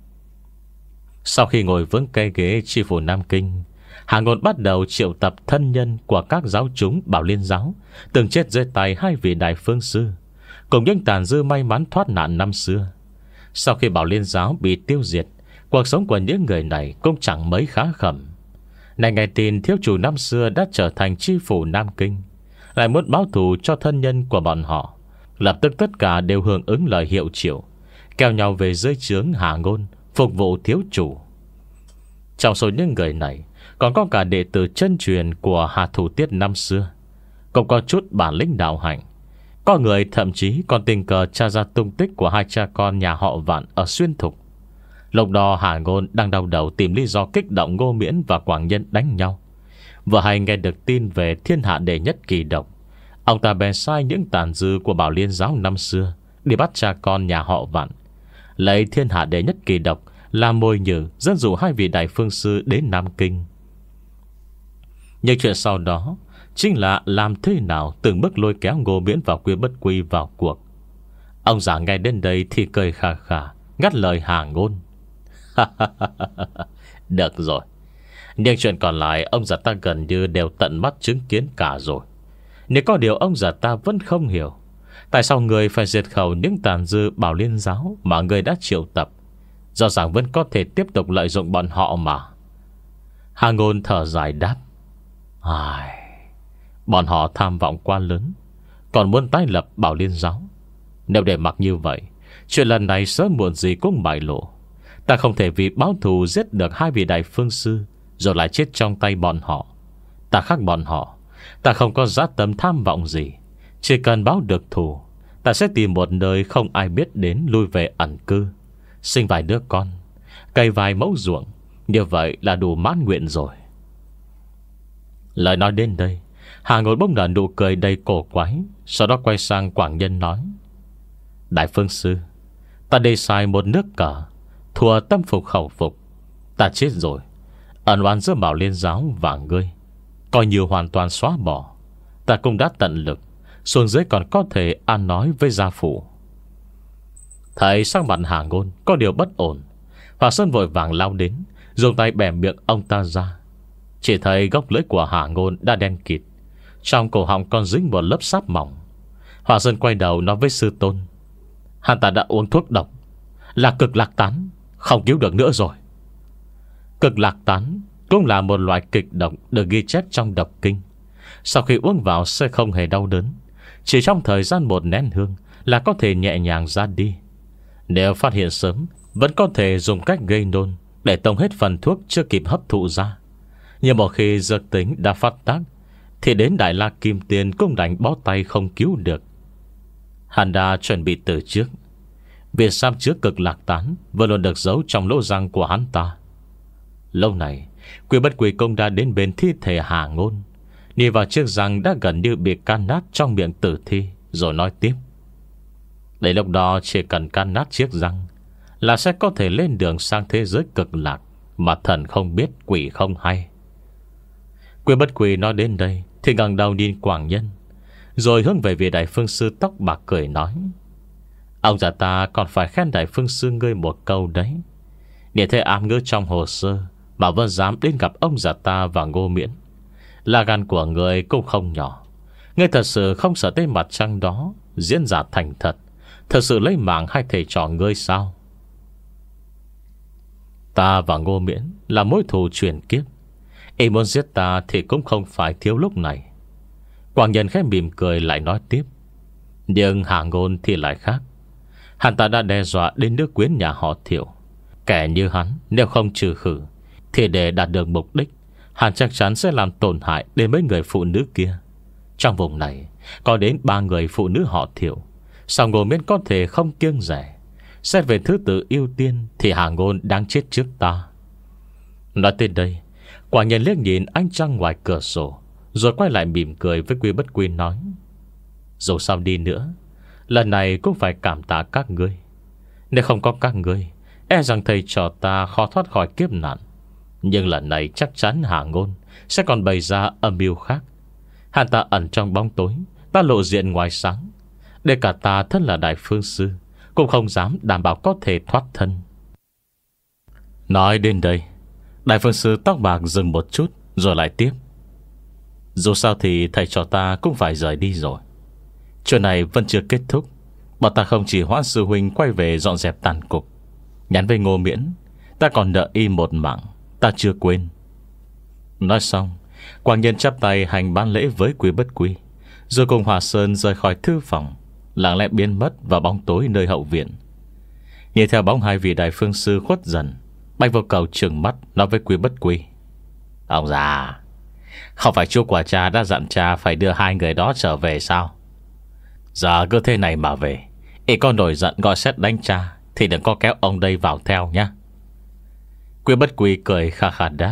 Sau khi ngồi vững cây ghế chi phủ Nam Kinh, Hà Ngôn bắt đầu triệu tập thân nhân của các giáo chúng Bảo Liên giáo từng chết dưới tay hai vị đại phương sư, cùng những tàn dư may mắn thoát nạn năm xưa. Sau khi Bảo Liên giáo bị tiêu diệt, cuộc sống của những người này cũng chẳng mấy khá khẩm. Này nghe tin thiếu chủ năm xưa đã trở thành chi phủ Nam Kinh, lại muốn báo thù cho thân nhân của bọn họ, lập tức tất cả đều hưởng ứng lời hiệu triệu, kéo nhau về dưới trướng Hà Ngôn phục vụ thiếu chủ. Trong số những người này còn có cả đệ tử chân truyền của Hà Thủ Tiết năm xưa, cũng có chút bản lĩnh đạo hạnh. Có người thậm chí còn tình cờ tra ra tung tích của hai cha con nhà họ Vạn ở Xuyên Thục. Lúc đó Hà Ngôn đang đau đầu tìm lý do kích động Ngô Miễn và Quảng Nhân đánh nhau. Vừa hay nghe được tin về thiên hạ đệ nhất kỳ độc, ông ta bèn sai những tàn dư của Bảo Liên giáo năm xưa đi bắt cha con nhà họ Vạn, lấy thiên hạ đệ nhất kỳ độc làm mồi nhử, dẫn dụ hai vị đại phương sư đến Nam Kinh. Nhưng chuyện sau đó chính là làm thế nào từng bước lôi kéo Ngô Miễn và Quy Bất Quy vào cuộc. Ông già nghe đến đây thì cười khà khà, ngắt lời Hà Ngôn. Được rồi, nhưng chuyện còn lại ông già ta gần như đều tận mắt chứng kiến cả rồi. Nếu có điều ông già ta vẫn không hiểu, tại sao người phải diệt khẩu những tàn dư Bảo Liên giáo mà người đã triệu tập? Rõ ràng vẫn có thể tiếp tục lợi dụng bọn họ mà. Hà Ngôn thở dài đáp: Ai... Bọn họ tham vọng quá lớn, còn muốn tái lập Bảo Liên giáo. Nếu để mặc như vậy, chuyện lần này sớm muộn gì cũng bại lộ. Ta không thể vì báo thù giết được hai vị đại phương sư rồi lại chết trong tay bọn họ. Ta khác bọn họ, ta không có dã tâm tham vọng gì. Chỉ cần báo được thù, ta sẽ tìm một nơi không ai biết đến, lui về ẩn cư, sinh vài đứa con, cày vài mẫu ruộng. Như vậy là đủ mãn nguyện rồi. Lời nói đến đây, Hà Ngôn bỗng nở nụ cười đầy cổ quái, sau đó quay sang Quảng Nhân nói: Đại phương sư, ta đây sai một nước cờ, thua tâm phục khẩu phục. Ta chết rồi, ẩn oán giữa Bảo Liên giáo và ngươi coi như hoàn toàn xóa bỏ. Ta cũng đã tận lực, xuống dưới còn có thể ăn nói với gia phủ. Thấy sắc mặt Hà Ngôn có điều bất ổn, Hòa Sơn vội vàng lao đến, dùng tay bẻ miệng ông ta ra. Chỉ thấy gốc lưỡi của Hà Ngôn đã đen kịt, trong cổ họng còn dính một lớp sáp mỏng. Hòa Sơn quay đầu nói với sư tôn: Hắn ta đã uống thuốc độc, là cực lạc tán, không cứu được nữa rồi. Cực lạc tán cũng là một loại kịch độc được ghi chép trong độc kinh. Sau khi uống vào sẽ không hề đau đớn, chỉ trong thời gian một nén hương là có thể nhẹ nhàng ra đi. Nếu phát hiện sớm, vẫn có thể dùng cách gây nôn để tống hết phần thuốc chưa kịp hấp thụ ra. Nhưng một khi dược tính đã phát tác, thì đến Đại La Kim Tiên cũng đành bó tay không cứu được. Hắn đã chuẩn bị từ trước. Việc sám chứa cực lạc tán vẫn luôn được giấu trong lỗ răng của hắn ta. Lâu này, Quy Bất Quy công đã đến bên thi thể Hà Ngôn, nhìn vào chiếc răng đã gần như bị can nát trong miệng tử thi, rồi nói tiếp: Đến lúc đó chỉ cần can nát chiếc răng là sẽ có thể lên đường sang thế giới cực lạc, mà thần không biết quỷ không hay. Quy Bất Quy nói đến đây thì ngẩng đầu nhìn Quảng Nhân, rồi hướng về vị đại phương sư tóc bạc cười nói: Ông già ta còn phải khen đại phương sư ngươi một câu đấy. Để thế ám ngữ trong hồ sơ mà vẫn dám đến gặp ông già ta và Ngô Miễn, là gan của người cũng không nhỏ. Ngươi thật sự không sợ tới mặt trăng đó diễn giả thành thật, thật sự lấy mạng hai thầy trò ngươi sao? Ta và Ngô Miễn là mối thù truyền kiếp, ý muốn giết ta thì cũng không phải thiếu lúc này. Quảng Nhân khẽ mỉm cười lại nói tiếp: Nhưng Hà Ngôn thì lại khác. Hắn ta đã đe dọa đến nước quyến nhà họ Thiệu. Kẻ như hắn nếu không trừ khử, thì để đạt được mục đích, hắn chắc chắn sẽ làm tổn hại đến mấy người phụ nữ kia. Trong vùng này có đến ba người phụ nữ họ Thiệu, sao Ngô Miễn có thể không kiêng rẻ? Xét về thứ tự ưu tiên thì Hà Ngôn đáng chết trước ta. Nói tới đây, Quảng Nhân liếc nhìn ánh trăng ngoài cửa sổ, rồi quay lại mỉm cười với Quy Bất Quy nói: Dù sao đi nữa, lần này cũng phải cảm tạ các ngươi. Nếu không có các ngươi, e rằng thầy trò ta khó thoát khỏi kiếp nạn. Nhưng lần này chắc chắn Hà Ngôn sẽ còn bày ra âm mưu khác. Hắn ta ẩn trong bóng tối, ta lộ diện ngoài sáng. Để cả ta thân là đại phương sư cũng không dám đảm bảo có thể thoát thân. Nói đến đây, đại phương sư tóc bạc dừng một chút, rồi lại tiếp: Dù sao thì thầy trò ta cũng phải rời đi rồi. Chuyện này vẫn chưa kết thúc. Bọn ta không chỉ hoãn sư huynh quay về dọn dẹp tàn cục. Nhắn với Ngô Miễn, ta còn nợ y một mạng, ta chưa quên. Nói xong, Quảng Nhân chắp tay hành ban lễ với Quy Bất Quy, rồi cùng Hòa Sơn rời khỏi thư phòng, lặng lẽ biến mất vào bóng tối nơi hậu viện. Nhìn theo bóng hai vị đại phương sư khuất dần, Bạch Vô Cầu trừng mắt nói với Quy Bất Quy: Ông già, không phải chú của cha đã dặn cha phải đưa hai người đó trở về sao? Giờ cứ thế này mà về, ý con nổi giận gọi xét đánh cha thì đừng có kéo ông đây vào theo nhé. Quy Bất Quy cười kha khà đáp: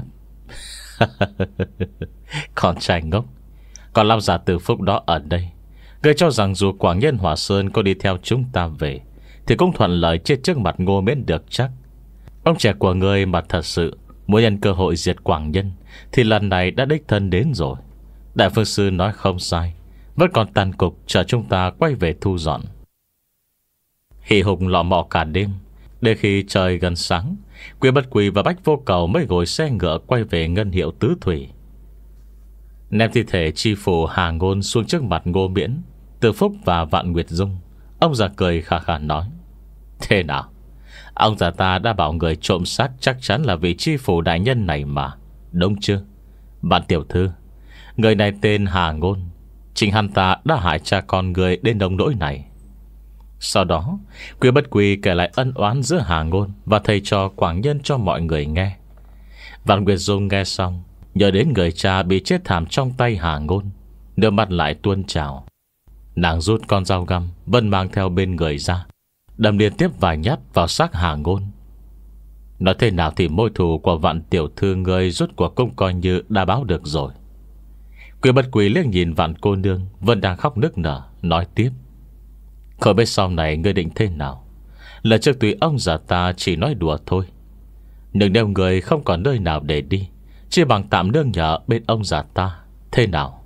Con trai ngốc, còn Long già Từ Phúc đó ở đây, ngươi cho rằng dù Quảng Nhân Hòa Sơn có đi theo chúng ta về thì cũng thuận lợi chết trước mặt Ngô Miễn được chắc. Ông trẻ của ngươi mà thật sự muốn nhân cơ hội diệt Quảng Nhân thì lần này đã đích thân đến rồi. Đại phương sư nói không sai, vẫn còn tàn cục chờ chúng ta quay về thu dọn. Hì hục lọ mọ cả đêm, để khi trời gần sáng, Quy Bất Quy và Bách Vô Cầu mới ngồi xe ngựa quay về ngân hiệu Tứ Thủy. Ném thi thể chi phủ Hà Ngôn xuống trước mặt Ngô Miễn, Từ Phúc và Vạn Nguyệt Dung, ông già cười khà khà nói: Thế nào, ông già ta đã bảo người trộm xác chắc chắn là vị chi phủ đại nhân này mà, đúng chưa? Bạn tiểu thư, người này tên Hà Ngôn, chính hắn ta đã hại cha con người đến nông nỗi này. Sau đó, Quy Bất Quy kể lại ân oán giữa Hà Ngôn và thầy trò Quảng Nhân cho mọi người nghe. Vạn Nguyệt Dung nghe xong, nhớ đến người cha bị chết thảm trong tay Hà Ngôn, nước mắt lại tuôn trào. Nàng rút con dao găm vẫn mang theo bên người ra, đâm liên tiếp vài nhát vào xác Hà Ngôn. Nói thế nào thì mối thù của Vạn tiểu thư người rút cuộc cũng coi như đã báo được rồi. Quy Bất Quy liếc nhìn Vạn cô nương vẫn đang khóc nức nở, nói tiếp: Không biết sau này ngươi định thế nào. Lần trước tùy ông già ta chỉ nói đùa thôi, nhưng nếu người không còn nơi nào để đi, chỉ bằng tạm nương nhờ bên ông già ta, thế nào?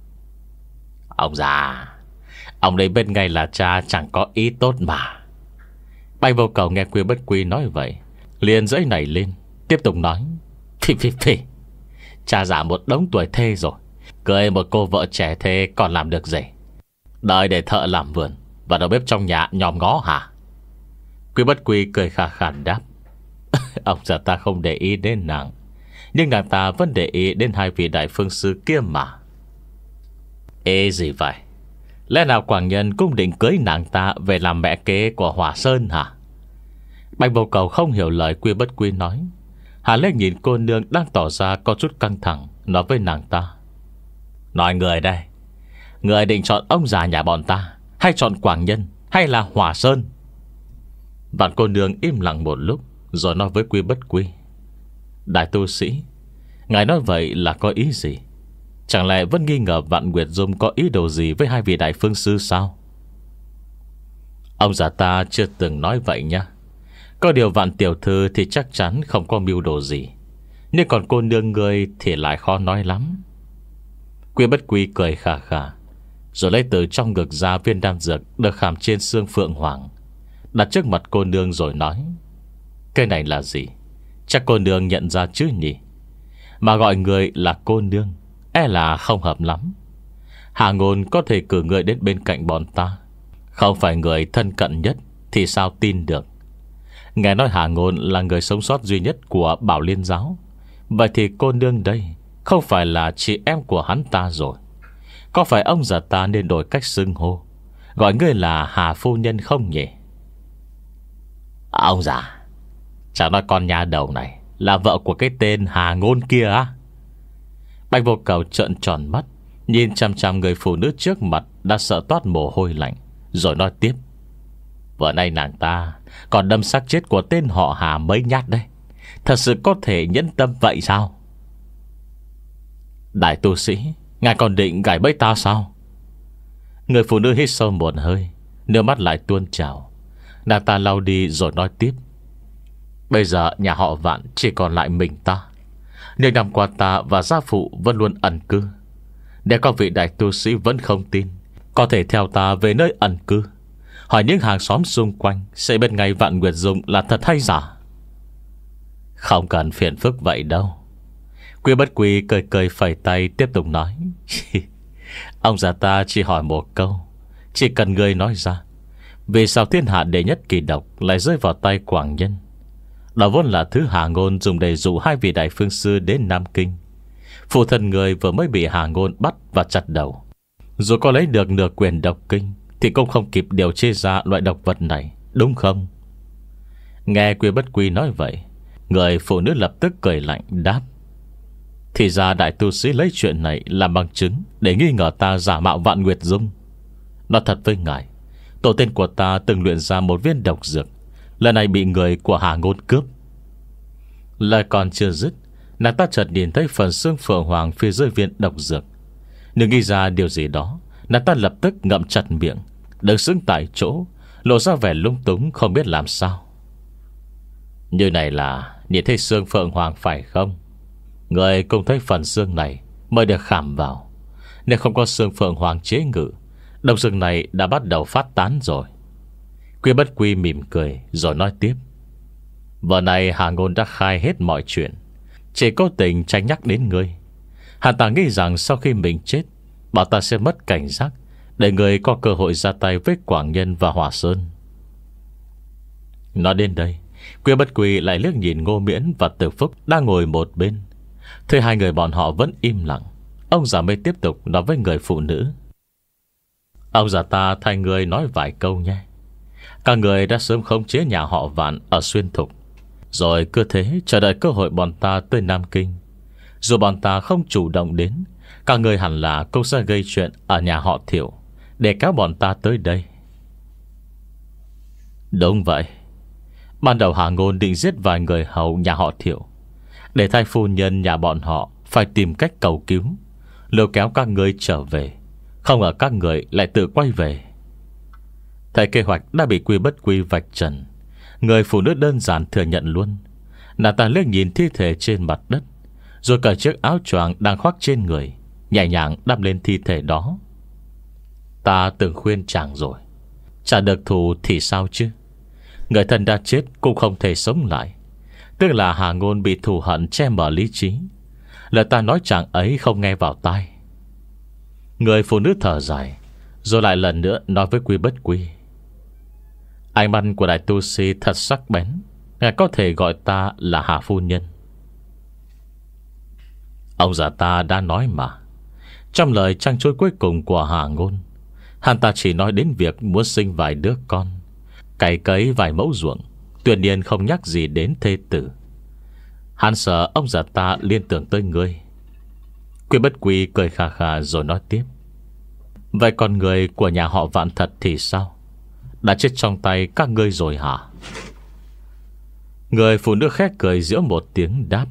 Ông già, ông đấy bên ngay là cha chẳng có ý tốt mà. Bạch Vô Cầu nghe Quy Bất Quy nói vậy, liền dãy nảy lên, tiếp tục nói: Phì phì phì, cha già một đống tuổi thê rồi, cưới một cô vợ trẻ thế còn làm được gì? Đợi để thợ làm vườn và đầu bếp trong nhà nhòm ngó hả? Quy Bất Quy cười khà khàn đáp: Ông già ta không để ý đến nàng, nhưng nàng ta vẫn để ý đến hai vị đại phương sư kia mà. Ê gì vậy? Lẽ nào Quảng Nhân cũng định cưới nàng ta về làm mẹ kế của Hỏa Sơn hả? Bạch Vô Cầu không hiểu lời Quy Bất Quy nói. Hà Lê nhìn cô nương đang tỏ ra có chút căng thẳng, nói với nàng ta: Nói người đây, người định chọn ông già nhà bọn ta, hay chọn Quảng Nhân, hay là Hỏa Sơn? Vạn cô nương im lặng một lúc, rồi nói với Quy Bất Quy: Đại tu sĩ, ngài nói vậy là có ý gì? Chẳng lẽ vẫn nghi ngờ Vạn Nguyệt Dung có ý đồ gì với hai vị đại phương sư sao? Ông già ta chưa từng nói vậy nha. Có điều Vạn tiểu thư thì chắc chắn không có mưu đồ gì, nhưng còn cô nương người thì lại khó nói lắm. Quy Bất Quy cười khà khà, rồi lấy từ trong ngực ra viên đan dược được khảm trên xương phượng hoàng, đặt trước mặt cô nương rồi nói: Cái này là gì? Chắc cô nương nhận ra chứ nhỉ? Mà gọi người là cô nương e là không hợp lắm. Hà Ngôn có thể cử người đến bên cạnh bọn ta, không phải người thân cận nhất thì sao tin được? Nghe nói Hà Ngôn là người sống sót duy nhất của Bảo Liên giáo, vậy thì cô nương đây không phải là chị em của hắn ta rồi. Có phải ông già ta nên đổi cách xưng hô, gọi ngươi là Hà phu nhân không nhỉ? Ông già, chẳng nói con nhà đầu này là vợ của cái tên Hà Ngôn kia á? Bạch Vô Cầu trợn tròn mắt, nhìn chằm chằm người phụ nữ trước mặt đã sợ toát mồ hôi lạnh, rồi nói tiếp: Vừa nay nàng ta còn đâm xác chết của tên họ Hà mấy nhát đây. Thật sự có thể nhẫn tâm vậy sao? Đại tu sĩ, ngài còn định gài bẫy ta sao? Người phụ nữ hít sâu một hơi, nước mắt lại tuôn trào. Nàng ta lau đi rồi nói tiếp: Bây giờ nhà họ Vạn chỉ còn lại mình ta. Nhưng năm qua ta và gia phụ vẫn luôn ẩn cư. Nếu có vị đại tu sĩ vẫn không tin, có thể theo ta về nơi ẩn cư, hỏi những hàng xóm xung quanh sẽ bên ngay Vạn Nguyệt Dung là thật hay giả. Không cần phiền phức vậy đâu. Quy Bất Quy cười cười phẩy tay tiếp tục nói: Ông già ta chỉ hỏi một câu, chỉ cần người nói ra vì sao thiên hạ đệ nhất kỳ độc lại rơi vào tay Quảng Nhân. Đó vốn là thứ Hà Ngôn dùng để dụ hai vị đại phương sư đến Nam Kinh. Phụ thân người vừa mới bị Hà Ngôn bắt và chặt đầu. Dù có lấy được nửa quyền độc kinh thì cũng không kịp điều chế ra loại độc vật này, đúng không? Nghe Quy Bất Quy nói vậy, người phụ nữ lập tức cười lạnh đáp: Thì ra đại tu sĩ lấy chuyện này làm bằng chứng để nghi ngờ ta giả mạo Vạn Nguyệt Dung. Nói thật với ngài, tổ tiên của ta từng luyện ra một viên độc dược, lần này bị người của Hà Ngôn cướp. Lời còn chưa dứt, nàng ta chợt nhìn thấy phần xương phượng hoàng phía dưới viên độc dược. Nếu nghĩ ra điều gì đó, nàng ta lập tức ngậm chặt miệng, đứng sững tại chỗ, lộ ra vẻ lung túng không biết làm sao. Như này là nhìn thấy xương phượng hoàng phải không? Người cũng thấy phần xương này mới được khảm vào. Nếu không có xương phượng hoàng chế ngự, độc dược này đã bắt đầu phát tán rồi. Quy Bất Quy mỉm cười rồi nói tiếp: Vừa này Hà Ngôn đã khai hết mọi chuyện, chỉ cố tình tránh nhắc đến ngươi. Hắn ta nghĩ rằng sau khi mình chết, bảo ta sẽ mất cảnh giác, để người có cơ hội ra tay với Quảng Nhân và Hỏa Sơn. Nói đến đây, Quy Bất Quy lại liếc nhìn Ngô Miễn và Từ Phúc đang ngồi một bên. Thấy hai người bọn họ vẫn im lặng, ông già mới tiếp tục nói với người phụ nữ: Ông già ta thay người nói vài câu nhé. Các người đã sớm khống chế nhà họ Vạn ở Xuyên Thục, rồi cứ thế chờ đợi cơ hội bọn ta tới Nam Kinh. Dù bọn ta không chủ động đến, các người hẳn là cũng sẽ gây chuyện ở nhà họ Thiệu để kéo bọn ta tới đây. Đúng vậy. Ban đầu Hà Ngôn định giết vài người hầu nhà họ Thiệu, để thay phu nhân nhà bọn họ phải tìm cách cầu cứu. lôi kéo các người trở về, không ngờ các người lại tự quay về. Thấy kế hoạch đã bị Quy Bất Quy vạch trần, người phụ nữ đơn giản thừa nhận luôn. Nàng ta liếc nhìn thi thể trên mặt đất, rồi cởi chiếc áo choàng đang khoác trên người, nhẹ nhàng đắp lên thi thể đó. Ta từng khuyên chàng rồi, trả được thù thì sao chứ? Người thân đã chết cũng không thể sống lại. Tức là Hà Ngôn bị thù hận che mờ lý trí. Lời ta nói chàng ấy không nghe vào tai. Người phụ nữ thở dài, rồi lại lần nữa nói với Quy Bất Quy: Ánh mắt của đại tu sĩ thật sắc bén. Ngài có thể gọi ta là Hà phu nhân. Ông già ta đã nói mà. Trong lời trăng trôi cuối cùng của Hà Ngôn, hắn ta chỉ nói đến việc muốn sinh vài đứa con, cày cấy vài mẫu ruộng, tuyệt nhiên không nhắc gì đến thê tử. Hắn sợ ông già ta liên tưởng tới ngươi. Quy Bất Quy cười khà khà rồi nói tiếp: Vậy còn người của nhà họ Vạn thật thì sao? Đã chết trong tay các ngươi rồi hả? Người phụ nữ khét cười giễu một tiếng đáp: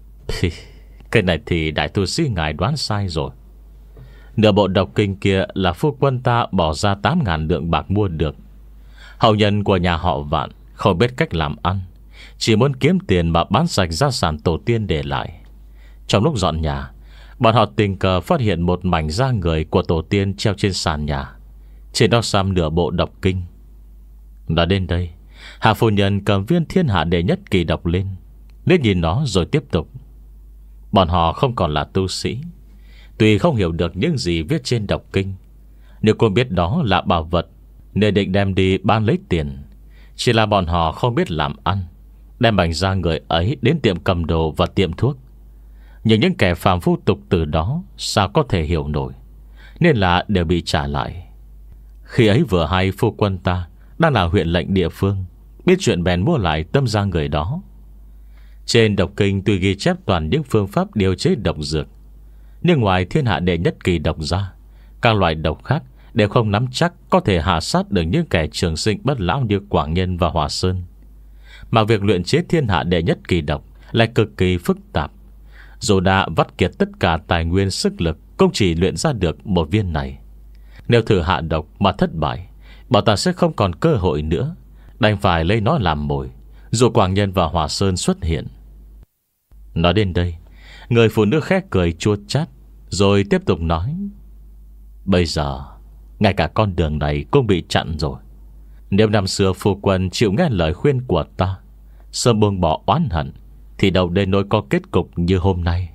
Cái này thì đại tu sĩ ngài đoán sai rồi. Nửa bộ độc kinh kia là phu quân ta bỏ ra tám ngàn lượng bạc mua được. Hậu nhân của nhà họ Vạn không biết cách làm ăn, chỉ muốn kiếm tiền mà bán sạch gia sản tổ tiên để lại. Trong lúc dọn nhà, bọn họ tình cờ phát hiện một mảnh da người của tổ tiên treo trên sàn nhà. Trên đó xăm nửa bộ độc kinh. Nói đến đây, Hà phu nhân cầm viên thiên hạ đệ nhất kỳ độc lên, liếc nhìn nó rồi tiếp tục: Bọn họ không còn là tu sĩ, tuy không hiểu được những gì viết trên độc kinh, nếu cô biết đó là bảo vật nên định đem đi bán lấy tiền. Chỉ là bọn họ không biết làm ăn, đem mảnh da người ấy đến tiệm cầm đồ và tiệm thuốc. Nhưng những kẻ phàm phu tục từ đó sao có thể hiểu nổi, nên là đều bị trả lại. Khi ấy vừa hay phu quân ta đang là huyện lệnh địa phương, biết chuyện bèn mua lại tâm da người đó. Trên độc kinh tuy ghi chép toàn những phương pháp điều chế độc dược, nhưng ngoài thiên hạ đệ nhất kỳ độc ra, các loại độc khác đều không nắm chắc có thể hạ sát được những kẻ trường sinh bất lão như Quảng Nhân và Hòa Sơn. Mà việc luyện chế thiên hạ đệ nhất kỳ độc lại cực kỳ phức tạp. Dù đã vắt kiệt tất cả tài nguyên sức lực, cũng chỉ luyện ra được một viên này. Nếu thử hạ độc mà thất bại, bảo ta sẽ không còn cơ hội nữa, đành phải lấy nó làm mồi, dù Quảng Nhân và Hòa Sơn xuất hiện. Nói đến đây, người phụ nữ khẽ cười chua chát, rồi tiếp tục nói: Bây giờ ngay cả con đường này cũng bị chặn rồi. Nếu năm xưa phu quân chịu nghe lời khuyên của ta, sớm buông bỏ oán hận, thì đâu đến nỗi có kết cục như hôm nay.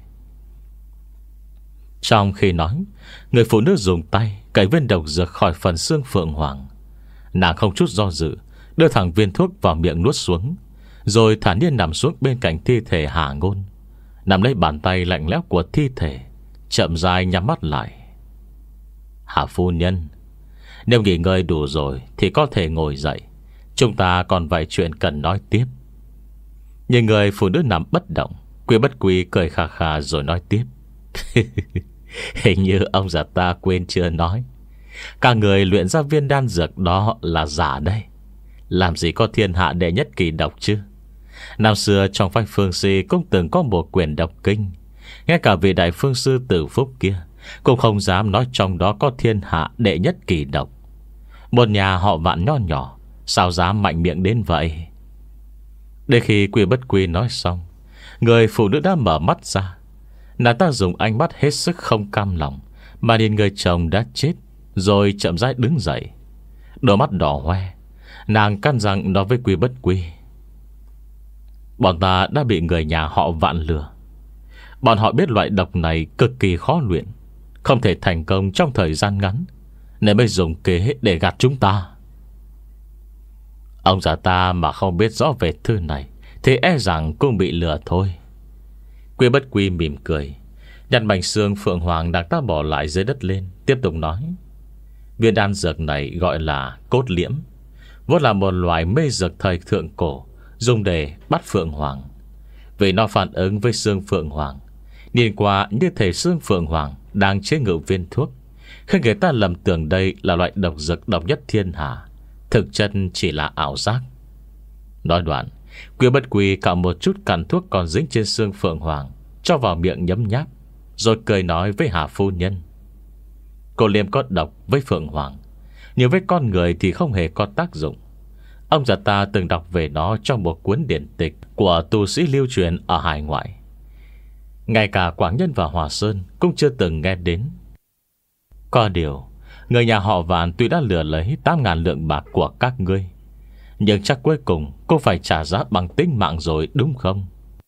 Trong khi nói, người phụ nữ dùng tay cậy viên độc dược khỏi phần xương phượng hoàng. Nàng không chút do dự đưa thẳng viên thuốc vào miệng nuốt xuống, rồi thản nhiên nằm xuống bên cạnh thi thể Hà Ngôn, nắm lấy bàn tay lạnh lẽo của thi thể, chậm rãi nhắm mắt lại. Hà phu nhân, nếu nghỉ ngơi đủ rồi thì có thể ngồi dậy, chúng ta còn vài chuyện cần nói tiếp. Nhưng người phụ nữ nằm bất động, Quy Bất Quy cười khà khà rồi nói tiếp: Hình như ông già ta quên chưa nói, cả người luyện ra viên đan dược đó là giả đây. Làm gì có thiên hạ đệ nhất kỳ độc chứ? Năm xưa trong phách phương si cũng từng có một quyển độc kinh, ngay cả vị đại phương sư Tử Phúc kia cũng không dám nói trong đó có thiên hạ đệ nhất kỳ độc. Một nhà họ Vạn nho nhỏ sao dám mạnh miệng đến vậy? Để khi Quy Bất Quy nói xong, người phụ nữ đã mở mắt ra. Nàng ta dùng ánh mắt hết sức không cam lòng mà nhìn người chồng đã chết, rồi chậm rãi đứng dậy. Đôi mắt đỏ hoe, nàng căn dặn nói với Quy Bất Quy: Bọn ta đã bị người nhà họ Vạn lừa. Bọn họ biết loại độc này cực kỳ khó luyện, không thể thành công trong thời gian ngắn, nên mới dùng kế để gạt chúng ta. Ông già ta mà không biết rõ về thư này thì e rằng cũng bị lừa thôi. Quy Bất Quy mỉm cười, nhặt mảnh xương phượng hoàng đang ta bỏ lại dưới đất lên, tiếp tục nói: Viên đan dược này gọi là cốt liễm, vốn là một loại mê dược thời thượng cổ, dùng để bắt phượng hoàng. Vì nó phản ứng với xương phượng hoàng, nhìn qua như thể xương phượng hoàng đang chế ngự viên thuốc, khiến người ta lầm tưởng đây là loại độc dược độc nhất thiên hạ, thực chất chỉ là ảo giác. Nói đoạn, Quy Bất Quy cạo một chút cặn thuốc còn dính trên xương phượng hoàng, cho vào miệng nhấm nháp, rồi cười nói với Hà phu nhân: Cô liêm có độc với Phượng Hoàng, nhưng với con người thì không hề có tác dụng. Ông già ta từng đọc về nó trong một cuốn điển tịch của tu sĩ lưu truyền ở hải ngoại. Ngay cả Quảng Nhân và Hòa Sơn cũng chưa từng nghe đến. Có điều, người nhà họ Vạn tuy đã lừa lấy tám ngàn lượng bạc của các ngươi, nhưng chắc cuối cùng cô phải trả giá bằng tính mạng rồi, đúng không?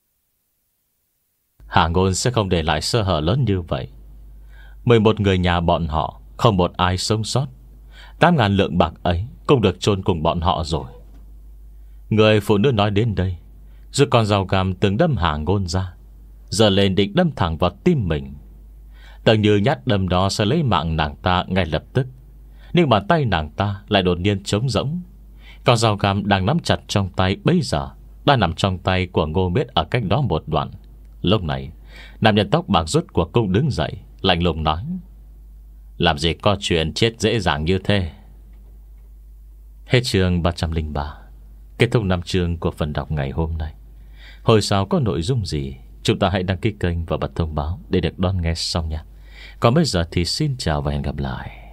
Hà Ngôn sẽ không để lại sơ hở lớn như vậy. Mười một người nhà bọn họ không một ai sống sót. Tám ngàn lượng bạc ấy cũng được chôn cùng bọn họ rồi. Người phụ nữ nói đến đây, rồi con dao găm từng đâm Hà Ngôn ra, giờ lên định đâm thẳng vào tim mình. Tưởng như nhát đâm đó sẽ lấy mạng nàng ta ngay lập tức, nhưng bàn tay nàng ta lại đột nhiên trống rỗng. Con dao găm đang nắm chặt trong tay bây giờ đã nằm trong tay của Ngô Miết ở cách đó một đoạn. Lúc này, nam nhân tóc bạc rút của cung đứng dậy, lạnh lùng nói: Làm gì có chuyện chết dễ dàng như thế. Hết chương ba trăm lẻ ba. Kết thúc năm chương của phần đọc ngày hôm nay. Hồi sau có nội dung gì, chúng ta hãy đăng ký kênh và bật thông báo để được đón nghe sau nha. Còn bây giờ thì xin chào và hẹn gặp lại.